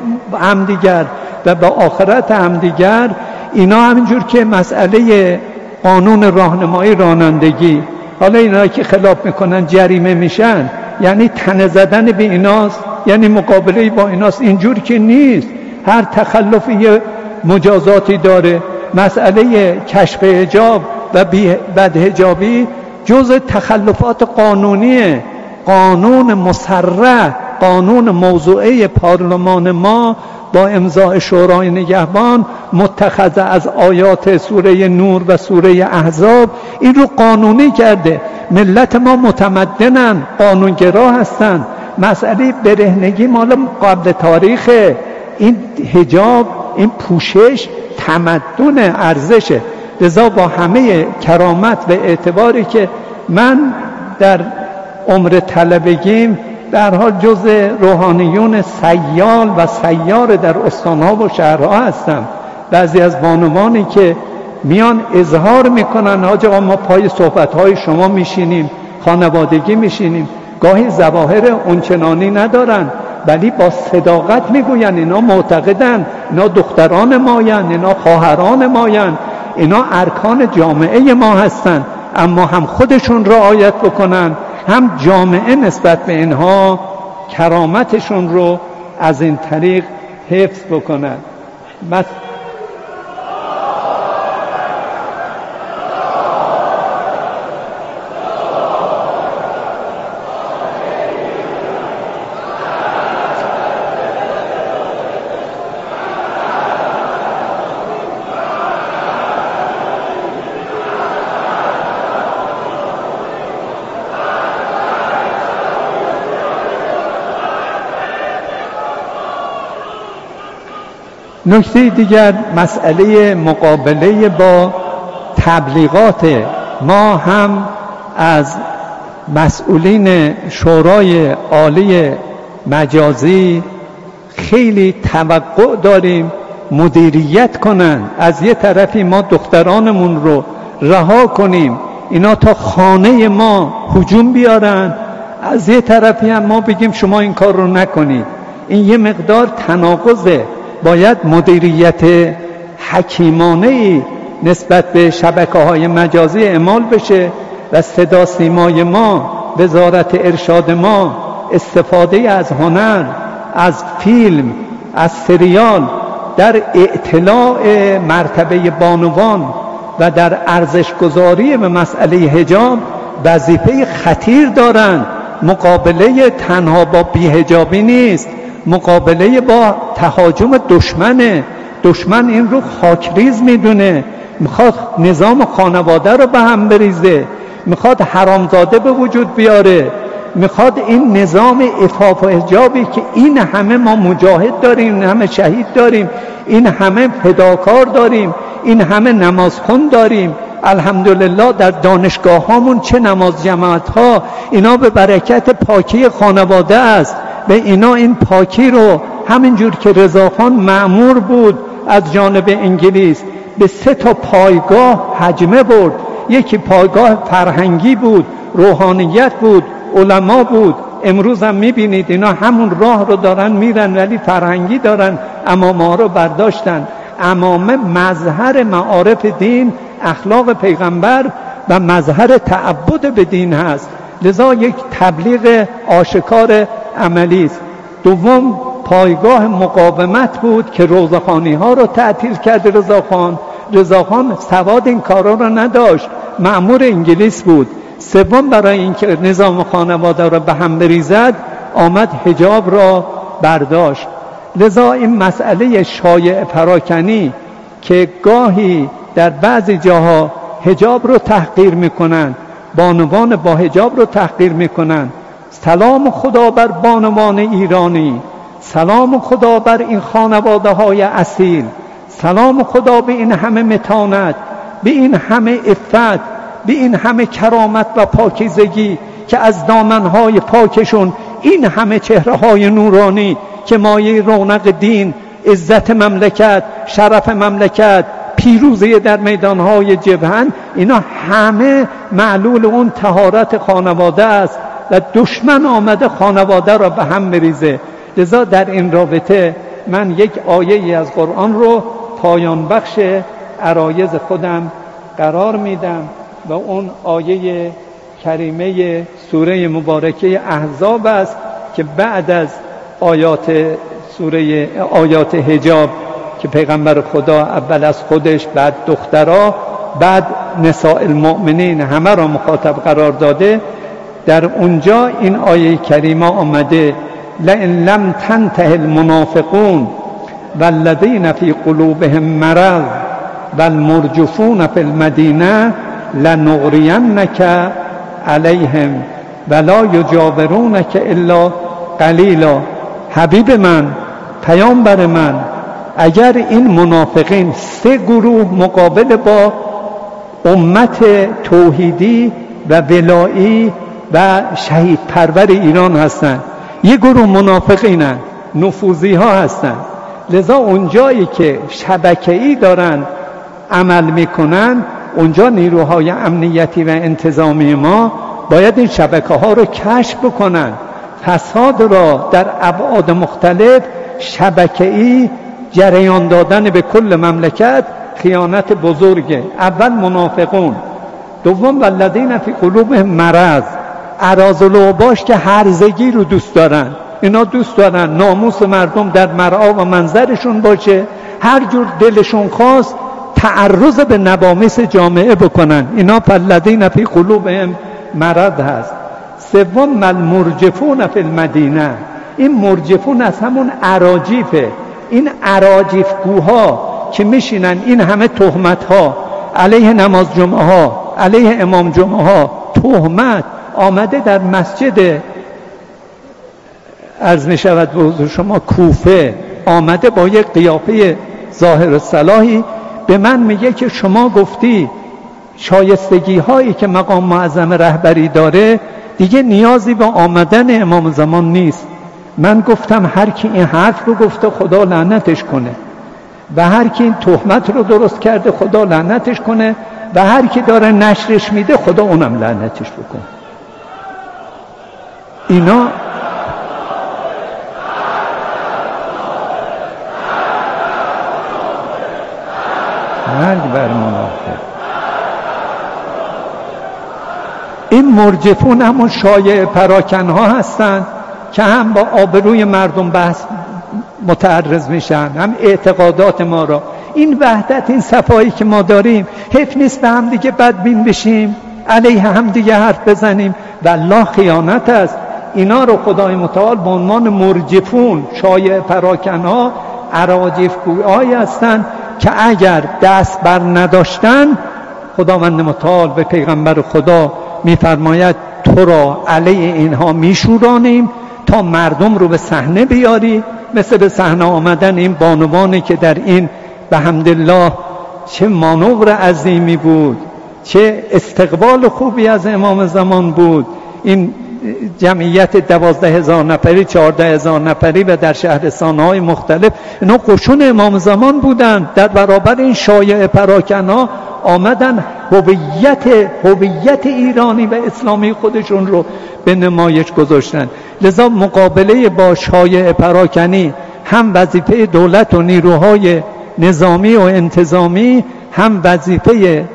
همدیگر و به آخرت همدیگر، اینا همینجور که مسئله قانون راهنمایی رانندگی، حالا اینا که خلاف میکنن جریمه میشن، یعنی تنه زدن به ایناست، یعنی مقابله با ایناست. اینجور که نیست. هر تخلفی مجازاتی داره. مسئله کشف حجاب و بدحجابی جز تخلفات قانونیه. قانون مسرح، قانون موضوعه پارلمان ما با امضاء شورای نگهبان متخذ از آیات سوره نور و سوره احزاب این رو قانونی کرده. ملت ما متمدنن، قانونگرا هستن. مسئله برهنگی مال قبل تاریخه. این حجاب، این پوشش تمدن، ارزشه. لذا با همه کرامت و اعتباری که من در عمر طلبگیم در حال جز روحانیون سیال و سیار در استانها و شهرها هستم. بعضی از بانوانی که میان اظهار میکنن حاج آقا ما پای صحبتهای شما میشینیم، خانوادگی میشینیم، گاهی ظواهر اونچنانی ندارن ولی با صداقت میگوین اینا معتقدن، اینا دختران ماین، اینا خواهران ماین، اینا ارکان جامعه ما هستن، اما هم خودشون رعایت بکنن هم جامعه نسبت به اینها کرامتشون رو از این طریق حفظ بکنن. بس نکته دیگر مسئله مقابله با تبلیغات. ما هم از مسئولین شورای عالی مجازی خیلی توقع داریم مدیریت کنن. از یه طرفی ما دخترانمون رو رها کنیم اینا تا خانه ما هجوم بیارن، از یه طرفی هم ما بگیم شما این کار رو نکنید. این یه مقدار تناقضه. باید مدیریت حکیمانه‌ای نسبت به شبکه‌های مجازی اعمال بشه و صدا سیمای ما، وزارت ارشاد ما، استفاده از هنر، از فیلم، از سریال در اطلاع مرتبه بانوان و در ارزش گذاری به مسئله حجاب وظیفه خطیر دارند. مقابله تنها با بی‌حجابی نیست، مقابله با تهاجم دشمنه. دشمن این رو خاکریز میدونه، میخواد نظام خانواده رو به هم بریزه، میخواد حرامزاده به وجود بیاره، میخواد این نظام عفاف و حجابی که این همه ما مجاهد داریم، این همه شهید داریم، این همه فداکار داریم، این همه نمازخون داریم، الحمدلله در دانشگاه هامون چه نماز جماعت ها، اینا به برکت پاکی خانواده است. به اینا این پاکی رو همینجور که رضاخان مأمور بود از جانب انگلیس به سه تا پایگاه حجمه برد. یکی پایگاه فرهنگی بود، روحانیت بود، علما بود. امروز هم میبینید اینا همون راه رو دارن میرن ولی فرهنگی دارن، امامه ها رو برداشتن. امامه مظهر معارف دین اخلاق پیغمبر و مظهر تعبد به دین هست، لذا یک تبلیغ آشکار عملی است. دوم پایگاه مقاومت بود که روزخوانی ها رو تعطیل کرد. رضاخان رضاخان سواد این کارا رو نداشت، مأمور انگلیس بود. سوم برای اینکه نظام خانواده رو به هم بریزد آمد حجاب را برداشت. لذا این مسئله شایع پراکنی که گاهی در بعضی جاها حجاب رو تحقیر میکنن، بانوان با حجاب رو تحقیر میکنن، سلام خدا بر بانوان ایرانی، سلام خدا بر این خانواده های اصیل، سلام خدا به این همه متانت، به این همه عفت، به این همه کرامت و پاکیزگی که از دامنهای پاکشون این همه چهره های نورانی که مایه رونق دین، عزت مملکت، شرف مملکت، پیروزی در میدانهای جبهن، اینا همه معلول اون طهارت خانواده است و دشمن آمده خانواده را به هم بریزه. لذا در این رابطه من یک آیه از قرآن رو پایان بخش عرایض خودم قرار میدم و اون آیه کریمه سوره مبارکه احزاب است که بعد از آیات سوره آیات حجاب که پیغمبر خدا اول از خودش، بعد دخترها، بعد نساء المؤمنین همه را مخاطب قرار داده، در اونجا این آیه کریمه آمده لئن لم تنته المنافقون والذین فی قلوبهم مرض والمرجفون فی المدینه لنغرینک علیهم ولا یجاورونک الا قلیلا. حبیب من، پیامبر من، اگر این منافقین سه گروه مقابل با امت توحیدی و ولایی و شهید پرور ایران هستند، یک گروه منافقینن، نفوذی ها هستند، لذا اونجایی که شبکه‌ای دارن عمل میکنن اونجا نیروهای امنیتی و انتظامی ما باید این شبکه ها رو کشف بکنن، فساد را در ابعاد مختلف شبکه‌ای جریان دادن به کل مملکت خیانت بزرگه. اول منافقون، دوم والذین فی قلوبهم مرض، اراذل و اوباش که هرزگی رو دوست دارن، اینا دوست دارن ناموس مردم در مرعا و منظرشون باشه، هر جور دلشون خواست تعرض به نوامیس جامعه بکنن، اینا والذین فی قلوبهم مرض هست. سوم المرجفون فی المدینه، این مرجفون از همون اراجیفه، این اراجیفگوها که میشینن این همه تهمت ها علیه نماز جمعه ها، علیه امام جمعه ها، تهمت آمده در مسجد عرض می شود به حضور شما کوفه، آمده با یک قیافه ظاهر صلاحی به من میگه که شما گفتی شایستگی هایی که مقام معظم رهبری داره دیگه نیازی به آمدن امام زمان نیست. من گفتم هر کی این حرف رو گفته خدا لعنتش کنه و هر کی این تهمت رو درست کرده خدا لعنتش کنه و هر کی داره نشرش میده خدا اونم لعنتش بکنه. اینا مرگ بر منافق. این مرجفون همون شایع پراکن ها هستند که هم با آبروی مردم بحث متعرض میشن، هم اعتقادات ما را. این وحدت، این صفایی که ما داریم، حیف نیست به هم دیگه بدبین بشیم، علیه هم دیگه حرف بزنیم، والله خیانت است. اینا رو خدای متعال به عنوان مرجفون، شایع پراکن ها، اراجیف گویایی هستند که اگر دست بر نداشتن خداوند متعال به پیغمبر خدا میفرماید تو را علیه اینها میشورانیم تا مردم رو به صحنه بیاری. مثل به صحنه آمدن این بانوانی که در این به حمدالله چه مانور عظیمی بود، چه استقبال خوبی از امام زمان بود. این جمعیت دوازده هزار نفری، چهارده هزار نفری و در شهرستانهای مختلف، اینا قشون امام زمان بودند. در برابر این شایع پراکنها آمدن هویت هویت ایرانی و اسلامی خودشون رو به نمایش گذاشتن. لذا مقابله با شایع پراکنی هم وظیفه دولت و نیروهای نظامی و انتظامی، هم وظیفه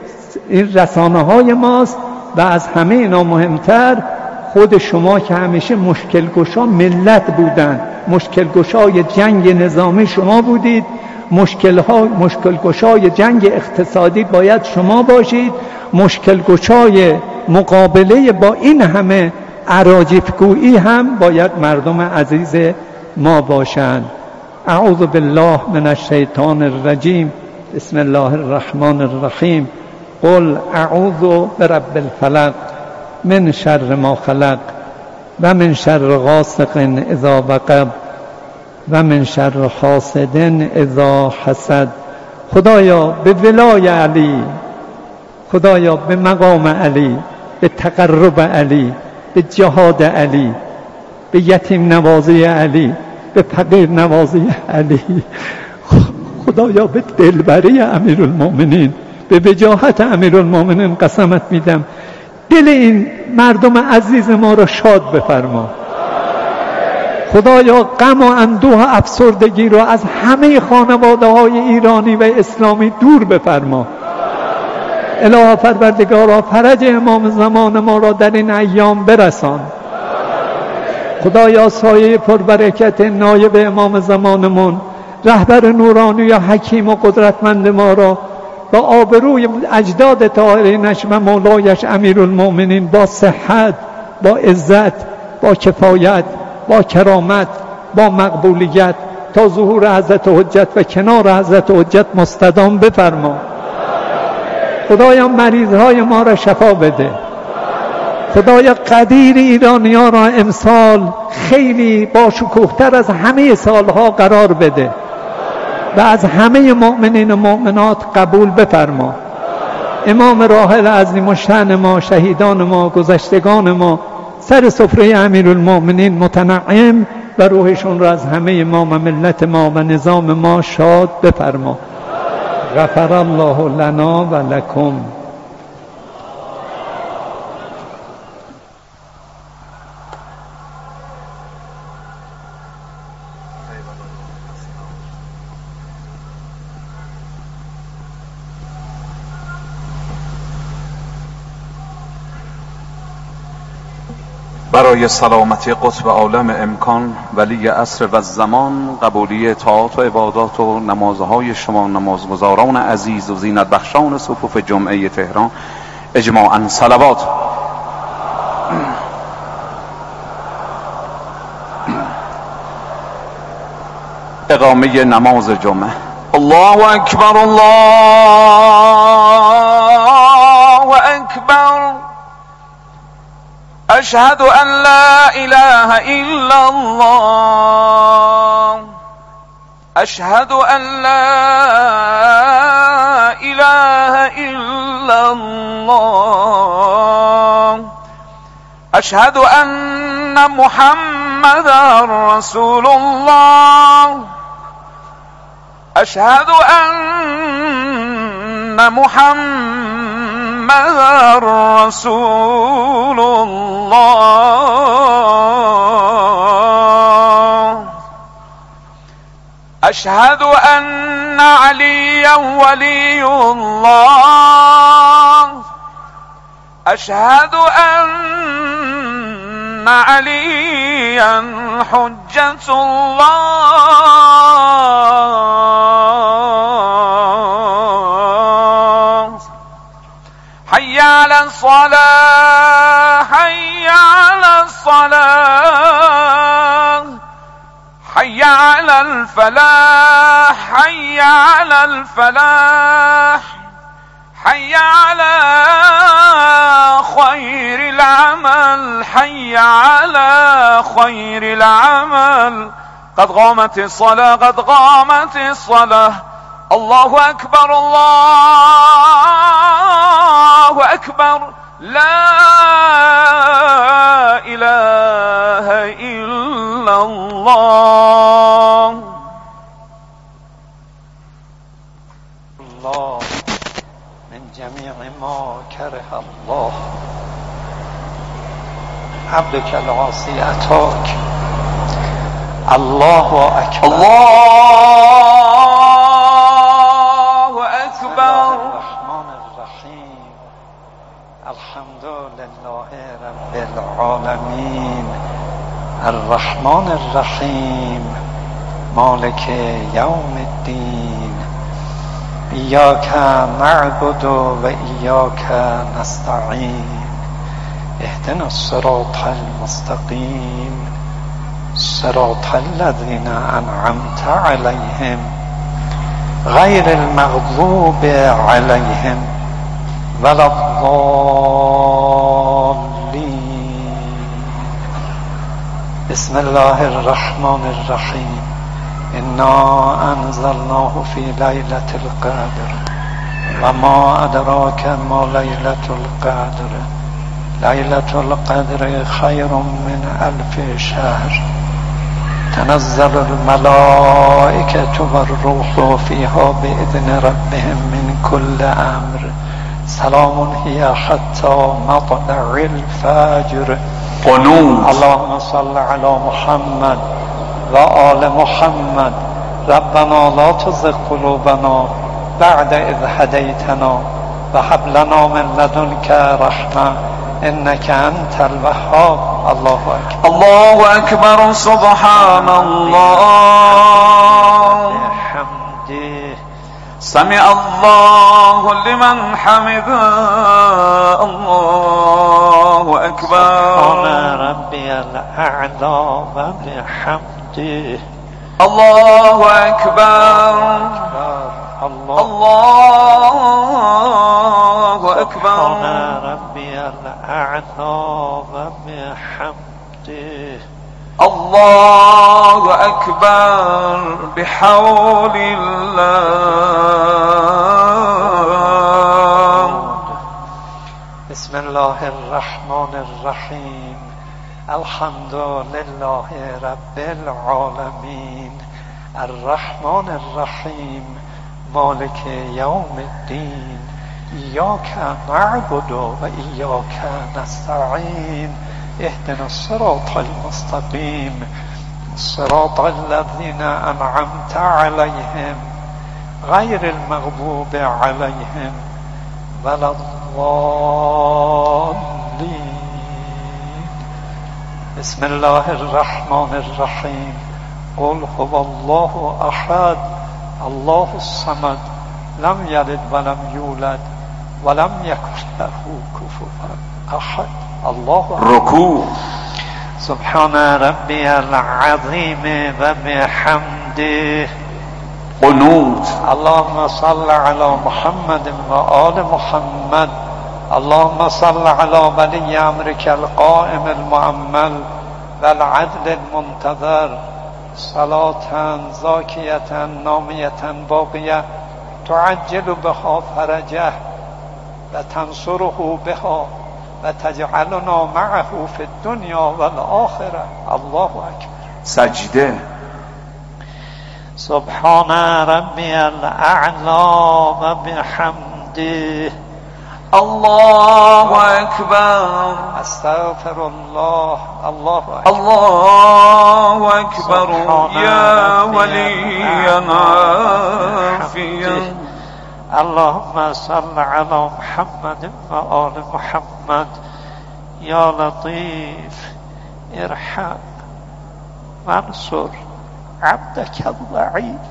این رسانه های ماست و از همه اینا مهمتر خود شما که همیشه مشکل گشا ملت بودن، مشکل گشای جنگ نظامی شما بودید، مشکل ها مشکل گشای جنگ اقتصادی باید شما باشید، مشکل گشای مقابله با این همه اراجیفگویی هم باید مردم عزیز ما باشند. اعوذ بالله من الشیطان الرجیم. بسم الله الرحمن الرحیم. قل اعوذ برب الفلق من شر ما خلق و من شر غاسق اذا وقب و من شر حاسد اذا حسد. خدایا به ولای علی، خدایا به مقام علی، به تقرب علی، به جهاد علی، به یتیم نوازی علی، به فقیر نوازی علی، خدایا به دلبری امیرالمومنین، به وجاهت امیرالمومنین قسمت میدم دل این مردم عزیز ما را شاد بفرما. خدایا غم و اندوه و افسردگی را از همه خانواده های ایرانی و اسلامی دور بفرما. الها پروردگارا فرج امام زمان ما را در این ایام برسان. خدایا سایه پربرکت نایب امام زمانمون، رهبر نورانی و حکیم و قدرتمند ما را با آبروی اجداد طاهرینش و مولایش امیرالمومنین با صحت، با عزت، با کفایت، با کرامت، با مقبولیت تا ظهور حضرت حجت و کنار حضرت حجت مستدام بفرما. خدایا مریضهای ما را شفا بده. خدایا قدیر ایرانیان را امسال خیلی با شکوهتر از همه سالها قرار بده و از همه مؤمنین و مؤمنات قبول بفرما. امام راحل عظیم الشأن ما، شهیدان ما، گذشتگان ما سر سفره امیرالمومنین متنعم و روحشون را از همه ما و ملت ما و نظام ما شاد بفرما. غفر الله لنا و لکم. برای سلامتی قطب عالم امکان، ولی عصر و زمان، قبولی طاعات و عبادات و نمازهای شما نمازگزاران عزیز و زینت بخشان صفوف جمعه تهران اجماعاً صلوات. اقامه نماز جمعه. الله اکبر، الله اکبر. اشهد ان لا اله الا الله، اشهد ان لا اله الا الله، اشهد ان محمدا رسول الله، اشهد ان محمدا رسول الله، اشهد ان عليا ولي الله، اشهد ان عليا حجة الله. حي على الصلاة، حي على الصلاة، حي على الفلاح، حي على الفلاح، حي على خير العمل، حي على خير العمل. قد قامت الصلاة، قد قامت الصلاة. الله أكبر، الله أكبر. لا إله إلا الله. الله من جميع ما كره الله. عبدك العاصي أتاك. الله أكبر، الله أكبر. الرحمن الرحيم. الحمد لله رب العالمين الرحمن الرحيم مالك يوم الدين إياك نعبد وإياك نستعين اهدنا الصراط المستقيم صراط الذين أنعمت عليهم غير المغضوب عليهم ولا الضالين. بسم الله الرحمن الرحيم إنا أنزلناه في ليلة القدر وما أدراك ما ليلة القدر ليلة القدر خير من ألف شهر تنزل الملائكة والروح فيها بإذن ربهم من كل أمر سلام هي حتى مطلع الفجر. قنوت. اللهم صل على محمد وآل محمد. ربنا لا تزغ قلوبنا بعد إذ هديتنا وهب لنا من لدنك رحمة إنك أنت الوهاب. الله أكبر. الله أكبر. سبحان الله بحمده. سمع الله لمن حمده. الله أكبر. سبحان ربي الأعلى وبحمده. الله أكبر. الله الله أكبر. سبحان ربي الأعلى وبحمده. الله أكبر. بحول الله. بسم الله الرحمن الرحيم الحمد لله رب العالمين الرحمن الرحيم مالك يوم الدين إياك نعبد وإياك نستعين اهدنا الصراط المستقيم صراط الذين أنعمت عليهم غير المغضوب عليهم ولا الضالين. بسم الله الرحمن الرحيم قل هو الله أحد الله الصمد لم يلد ولم يولد ولم يكن له كفوا أحد. الله ركوع. سبحان ربي العظيم وبحمده. قنوت. اللهم صل على محمد وآل محمد. اللهم صل على ولي أمرك القائم المؤمل والعدل المنتظر صلاة زاكية نامية باقية تعجل بها فرجه وتنصره بها وتجعلنا معه في الدنيا والآخرة. الله أكبر. سجده. سبحان ربي الأعلى وبحمده. الله أكبر. أستغفر الله. الله أكبر. الله أكبر. يا وليا عافيا. اللهم صل على محمد وآل محمد. يا لطيف ارحم وانصر عبدك الضعيف.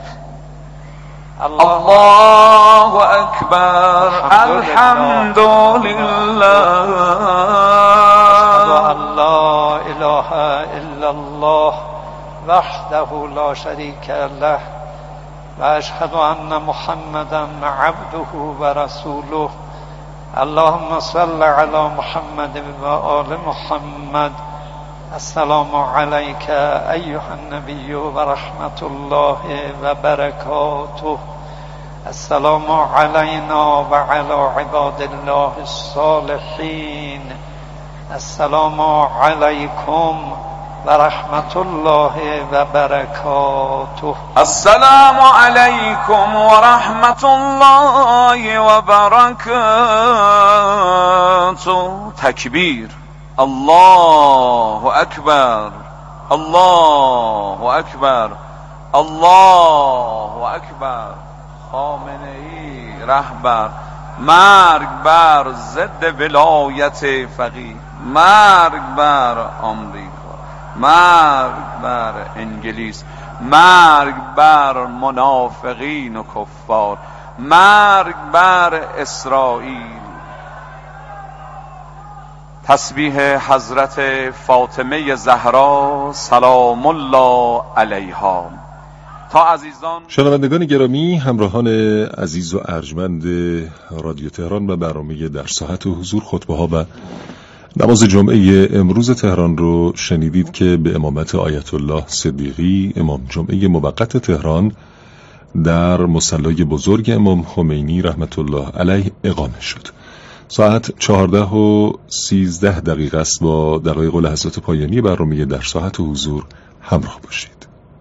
الله أكبر. الحمد لله. أشهد أن لا إله إلا الله وحده لا شريك له وأشهد أن محمدا عبده ورسوله. اللهم صل على محمد وآل محمد. السلام عليك أيها النبي ورحمة الله وبركاته. السلام علينا وعلى عباد الله الصالحين. السلام عليكم ورحمة الله وبركاته. السلام عليكم ورحمة الله وبركاته. تكبير. الله أكبر. الله أكبر. الله أكبر. خامنه‌ای رهبر مرگ بر ضد ولایت فقیه، مرگ بر آمریکا، مرگ بر انگلیس، مرگ بر منافقین و کفار، مرگ بر اسرائیل. تسبیح حضرت فاطمه زهرا سلام الله علیها. تا عزیزان شنوندگان گرامی، همراهان عزیز و ارجمند رادیو تهران و برنامه در ساحت و حضور، خطبه ها و نماز جمعه امروز تهران رو شنیدید که به امامت آیت الله صدیقی امام جمعه موقت تهران در مصلی بزرگ امام خمینی رحمت الله علیه اقامه شد. ساعت چهارده و سیزده دقیقه است. با دقایق و لحظات پایانی برنامه در ساحت و حضور همراه باشید.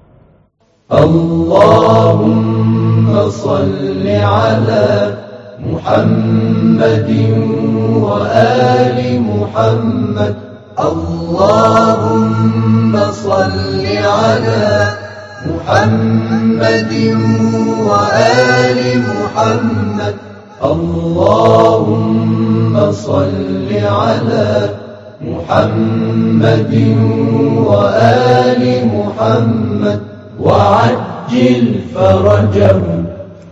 اللهم صل على محمد و آل محمد. اللهم صل على محمد و آل محمد. اللهم صل على محمد و آل محمد وعجل فرجهم.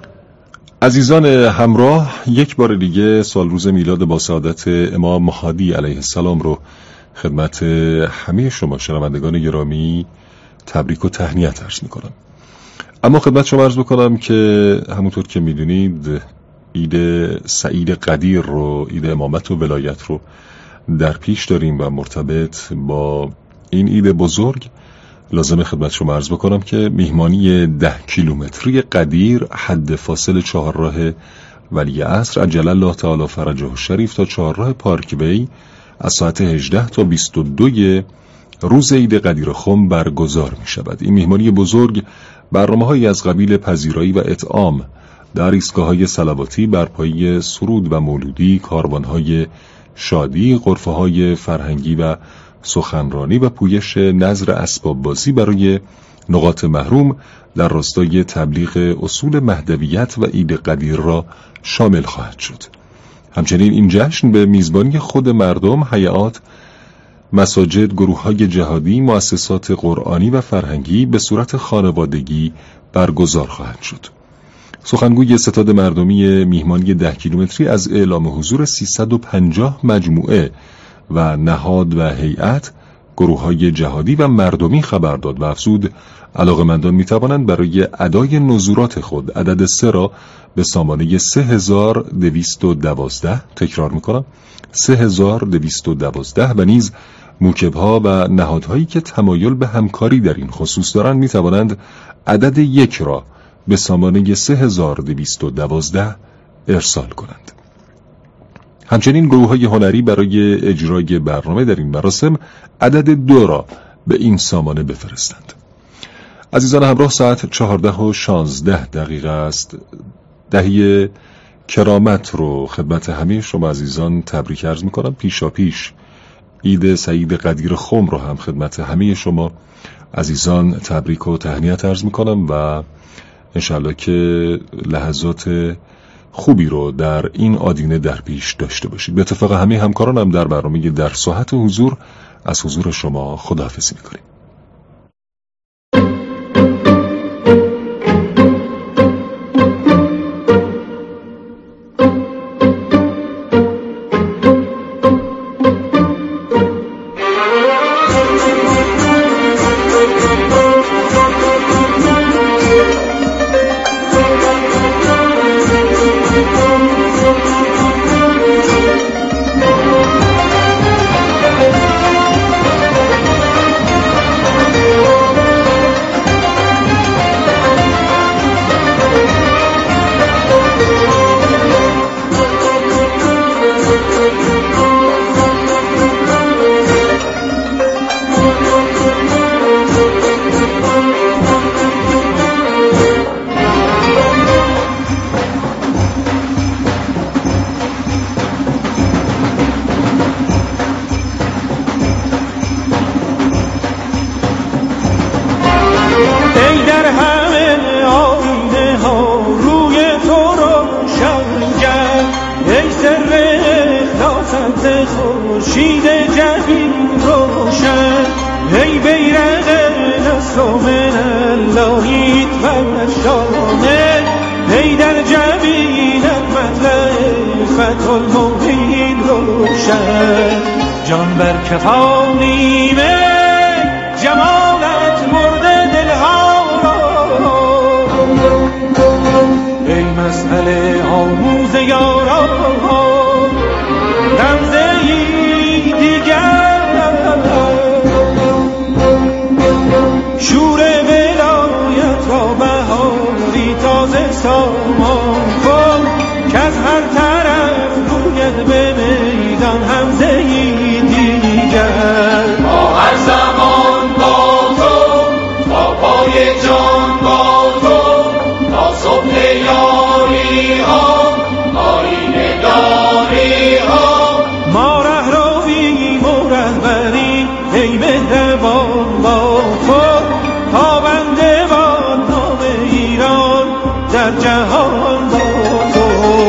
عزیزان همراه، یک بار دیگه سال روز میلاد با سعادت امام مهدی علیه السلام رو خدمت همه شما شنوندگان گرامی تبریک و تهنیت عرض میکنم. اما خدمت شما عرض بکنم که همونطور که میدونید عید سعید قدیر رو، عید امامت و ولایت رو در پیش داریم و مرتبط با این عید بزرگ لازم خدمت شما عرض بکنم که میهمانی ده کیلومتری قدیر حد فاصل چهارراه ولی عصر عجل الله تعالی فرجه الشریف تا چهارراه پارک وی از ساعت هجده تا بیست و دو روز عید قدیر خم برگزار می شود. این میهمانی بزرگ برنامه‌هایی از قبیل پذیرایی و اطعام در ایستگاه‌های صلواتی بر پایه سرود و مولودی، کاروان‌های شادی، غرفه‌های فرهنگی و سخنرانی و پویش نظر اسباب بازی برای نقاط محروم در راستای تبلیغ اصول مهدویت و عید قدیر را شامل خواهد شد. همچنین این جشن به میزبانی خود مردم، هیئات، مساجد، گروه‌های جهادی، مؤسسات قرآنی و فرهنگی به صورت خانوادگی برگزار خواهد شد. سخنگوی ستاد مردمی میهمانی ده کیلومتری از اعلام حضور سیصد و پنجاه مجموعه و نهاد و هیئت، گروه‌های جهادی و مردمی خبر داد و افزود علاقه‌مندان می‌توانند برای ادای نذورات خود عدد سه را به سامانه سه هزار دویست و دوازده، تکرار می‌کنم، سه هزار دویست و دوازده و نیز موکب‌ها و نهادهایی که تمایل به همکاری در این خصوص دارند می‌توانند عدد یک را به سامانه سه هزار دویست و دوازده ارسال کنند. همچنین گروه‌های هنری برای اجرای برنامه در این مراسم عدد دو را به این سامانه بفرستند. عزیزان همراه، ساعت چهارده و شانزده دقیقه است. دهی کرامت رو خدمت همه شما عزیزان تبریک عرض می‌کنم. پیشا پیش عید سعید قدیر خم رو هم خدمت همه شما عزیزان تبریک و تهنیت عرض می‌کنم و انشالله که لحظات خوبی رو در این آدینه در پیش داشته باشید. به اتفاق همه همکارانم در برنامه در ساحت و حضور از حضور شما خداحافظی می‌کنیم. من اللهی فرشانه ای در جبینت مطلع فتح المبین روشن جان بر کفانیم جمالت مرد دلها را ای مسئله آموز یاران رمزه ای دیگر شور ولایت را بهاری تازه سامان کن که از هر طرف روید به میدان همزه ای دیگر ما هر زمان با تو تا پای جان با تو تا صبح یاری ها آیین داری ها ما ره رویم و رهبری ای مهربان با خود تا بنده باد نام ایران در جهان با تو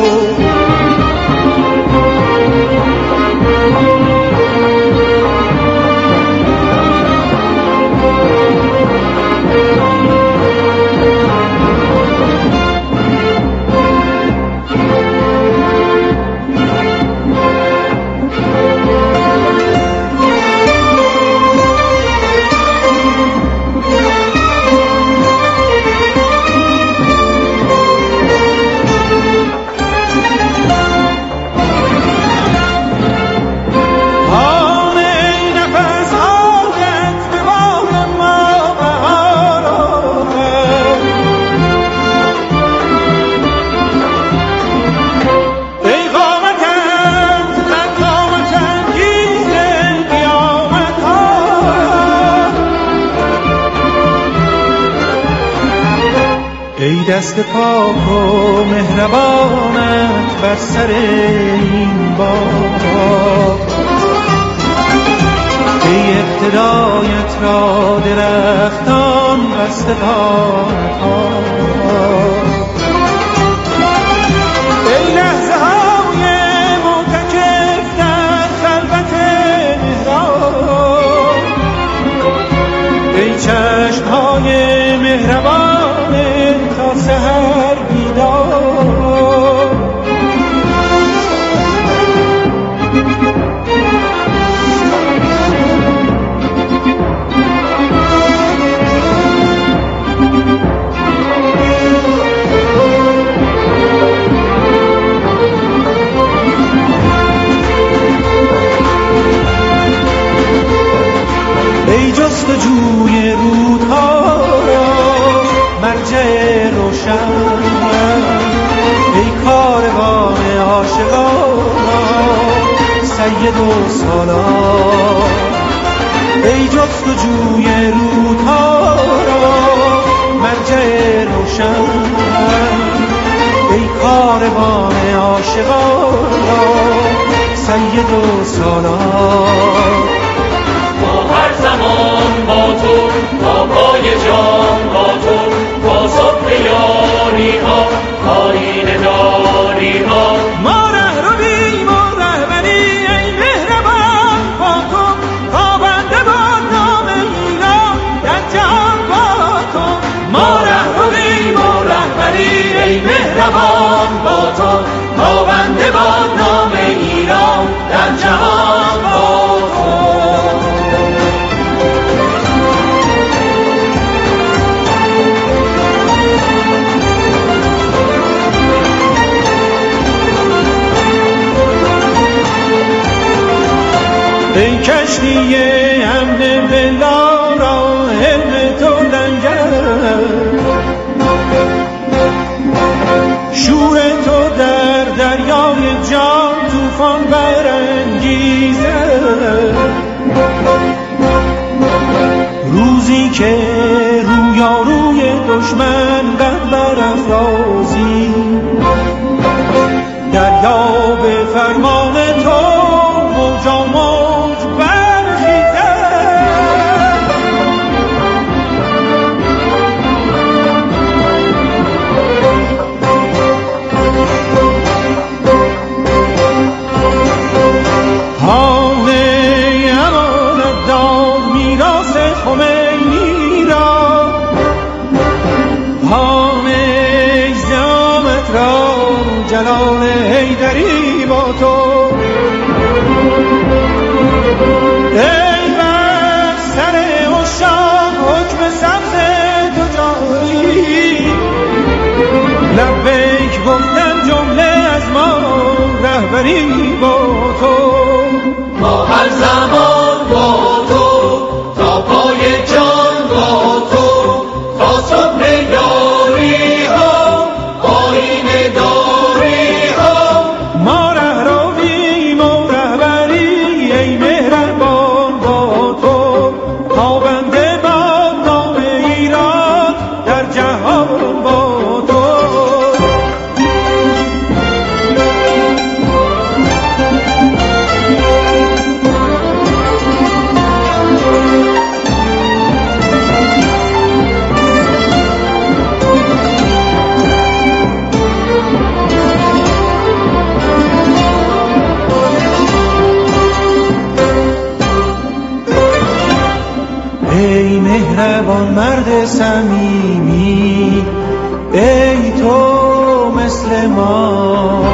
دست پاک و مهربانت بر سر این باد ای اقتدایت را درختان استقامت ها ای لحظه های معتکف در خلوت مهران ای چشم های مهربان تا سحر بیدار ای جستجوی رودها مرجع روشن ای کاروان عاشقان سید و سالار ای جستجوی رودها را مرجع روشن ای کاروان عاشقان سید و سالار ما هر زمان با تو تا پای جان با تو با صبح یاری ها آیین داری ها ما ره رویم و رهبری ای مهربان با تو تا بنده باد نام ایران در جهان با تو ما ره رویم و رهبری ای مهربان با تو تا بنده باد نام ایران در جهان با تو ای کشتی امن بلا را علم تو لنگر شور تو در دریای جان طوفان برانگیزه روزی که رویاروی دشمن بد برافرازی دریا به فرمان تو موجا موج برخیزه حال امانت دار میراث خمینی را رهبری با تو. ای بر سر عشاق حکم سبز تو جاری، لبیک گفتن جمله از ما رهبری با تو. ما هر زمان با تو، تا پای جان با تو، تا صبح یاری ها، آیین داری ها. ما ره رویم و رهبری ای مهربان با تو، تابنده باد نام ایران در جهان با تو. ای مهربان مرد صمیمی، ای تو مثل ما.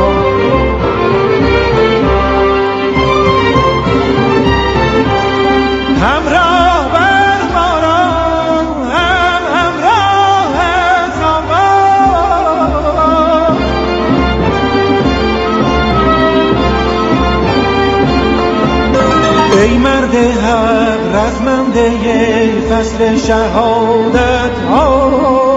همراه بر ما را، هم همراه ما. ای مرد حق رزمنده فصل شهادت ها،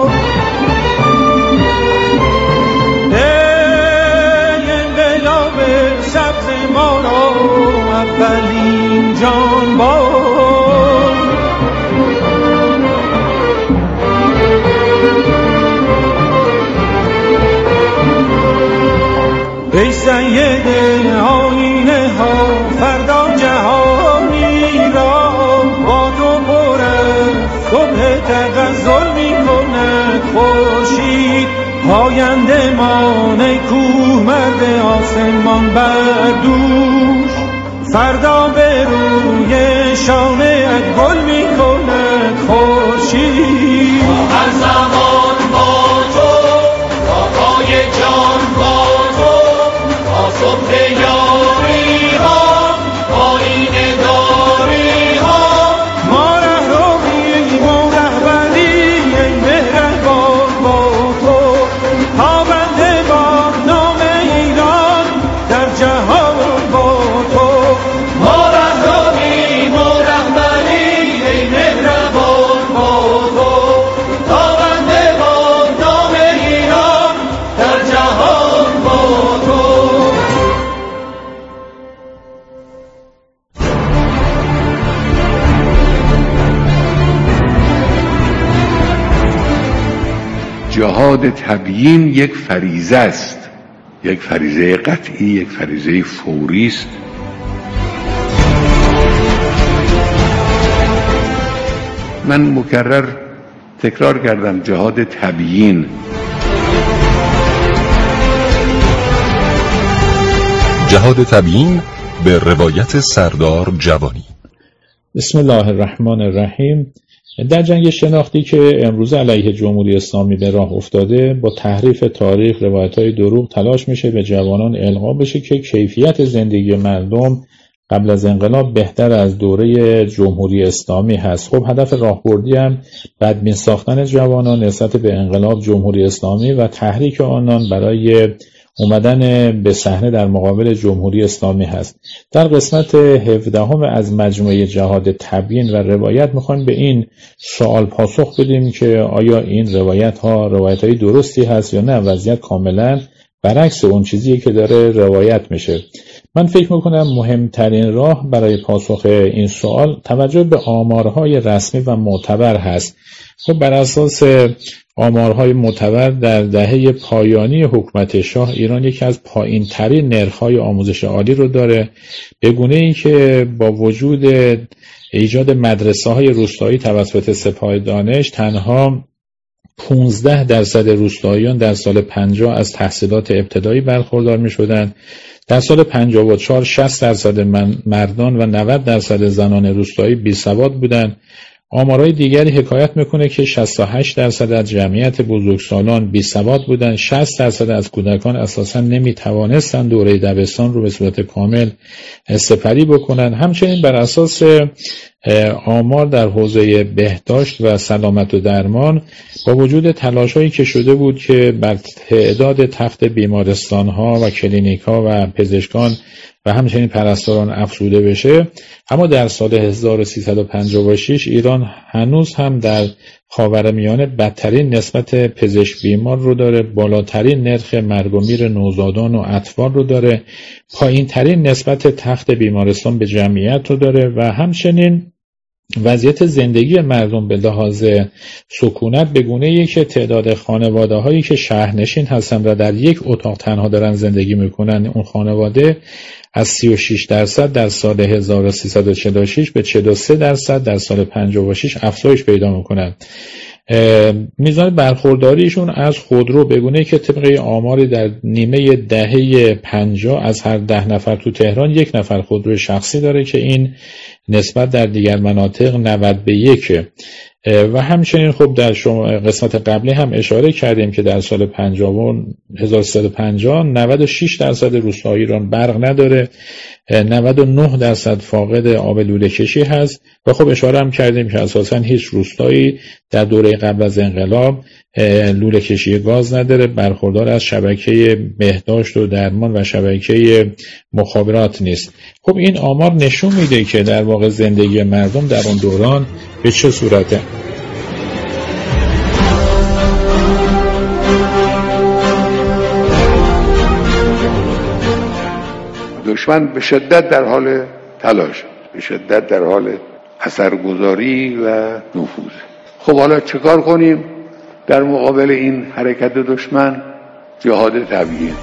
ای انقلاب سبز ما را اولین جان با. ای سید آینه ها فردا جهانی را، با تو برد صبح تغزل می کند خورشید. پاینده مان ای کوه مرد آسمان بر دوش، فردا به روی شانه ات گل می کند خورشید. هر زمان با تو، تا پای جان با تو، تا صبح یاری ها، آیین داری ها. ما ره رویم و رهبری ای مهربان با تو، تابنده باد نام ایران در جهان با تو. ما ره رویم و رهبری ای مهربان با تو، تابنده باد نام ایران در جهان با تو. جهاد تبیین یک فریضه است، یک فریضه قطعی، یک فریضه فوری است. من مکرر تکرار کردم جهاد تبیین. جهاد تبیین به روایت سردار جوانی. بسم الله الرحمن الرحیم. در جنگ شناختی که امروز علیه جمهوری اسلامی به راه افتاده، با تحریف تاریخ، روایت‌های دروغ تلاش میشه به جوانان القا بشه که کیفیت زندگی مردم قبل از انقلاب بهتر از دوره جمهوری اسلامی هست. خب هدف راهبردی هم بدبین ساختن جوانان نسبت به انقلاب جمهوری اسلامی و تحریک آنان برای اومدن به صحنه در مقابل جمهوری اسلامی هست. در قسمت هفدهم از مجموعه جهاد تبیین و روایت میخوایم به این سوال پاسخ بدیم که آیا این روایت ها روایت های درستی هست یا نه وضعیت کاملا برعکس اون چیزیه که داره روایت میشه. من فکر میکنم مهمترین راه برای پاسخ این سوال توجه به آمارهای رسمی و معتبر هست. خب بر اساس آمارهای معتبر در دهه پایانی حکومت شاه ایران یکی از پایین ترین نرخ‌های آموزش عالی رو داره، به گونه ای که با وجود ایجاد مدرسه های روستایی توسط سپاه دانش تنها پانزده درصد روستاییان در سال پنجاه از تحصیلات ابتدایی برخوردار می شدند. در سال پنجاه و چهار شصت درصد مردان و نود درصد زنان روستایی بی سواد بودند. آمارهای دیگری حکایت میکنه که شصت و هشت درصد از جمعیت بزرگسالان بی‌سواد بودن، شصت درصد از کودکان اساسا نمیتوانستند دوره دبستان رو به صورت کامل سپری بکنن. همچنین بر اساس آمار در حوزه بهداشت و سلامت و درمان، با وجود تلاش‌هایی که شده بود که بر تعداد تخت بیمارستان‌ها و کلینیک‌ها و پزشکان و همچنین پرستاران افزوده بشه، اما در سال هزار و سیصد و پنجاه و شش ایران هنوز هم در خاورمیانه بدترین نسبت پزشک بیمار رو داره، بالاترین نرخ مرگ و میر نوزادان و اطفال رو داره، پایین ترین نسبت تخت بیمارستان به جمعیت رو داره و همچنین وضعیت زندگی مردم به لحاظ سکونت به گونه‌ای که تعداد خانواده هایی که شهرنشین هستن و در یک اتاق تنها دارن زندگی میکنن، اون خانواده از سی و شش درصد در سال هزار و سیصد و چهل و شش به چهل و سه درصد در سال پنجاه و شش افزایش پیدا میکنن. میزان برخورداریشون از خودرو به گونه‌ای که طبق آماری در نیمه دهه پنجاه از هر ده نفر تو تهران یک نفر خودرو شخصی داره که این نسبت در دیگر مناطق نود به یک. و همچنین خب در شما قسمت قبلی هم اشاره کردیم که در سال هزار و سیصد و پنجاه نود و شش درصد روستاهای ایران برق نداره، نود و نه درصد فاقد آب لوله کشی هست و خب اشاره هم کردیم که اساساً هیچ روستایی در دوره قبل از انقلاب لوله کشی گاز نداره، برخوردار از شبکه بهداشت و درمان و شبکه مخابرات نیست. خب این آمار نشون میده که در واقع زندگی مردم در اون دوران به چه صورته. دشمن به شدت در حال تلاش، به شدت در حال اثرگذاری و نفوذ. خب حالا چیکار کنیم در مقابل این حرکت دشمن؟ جهاد تبیین.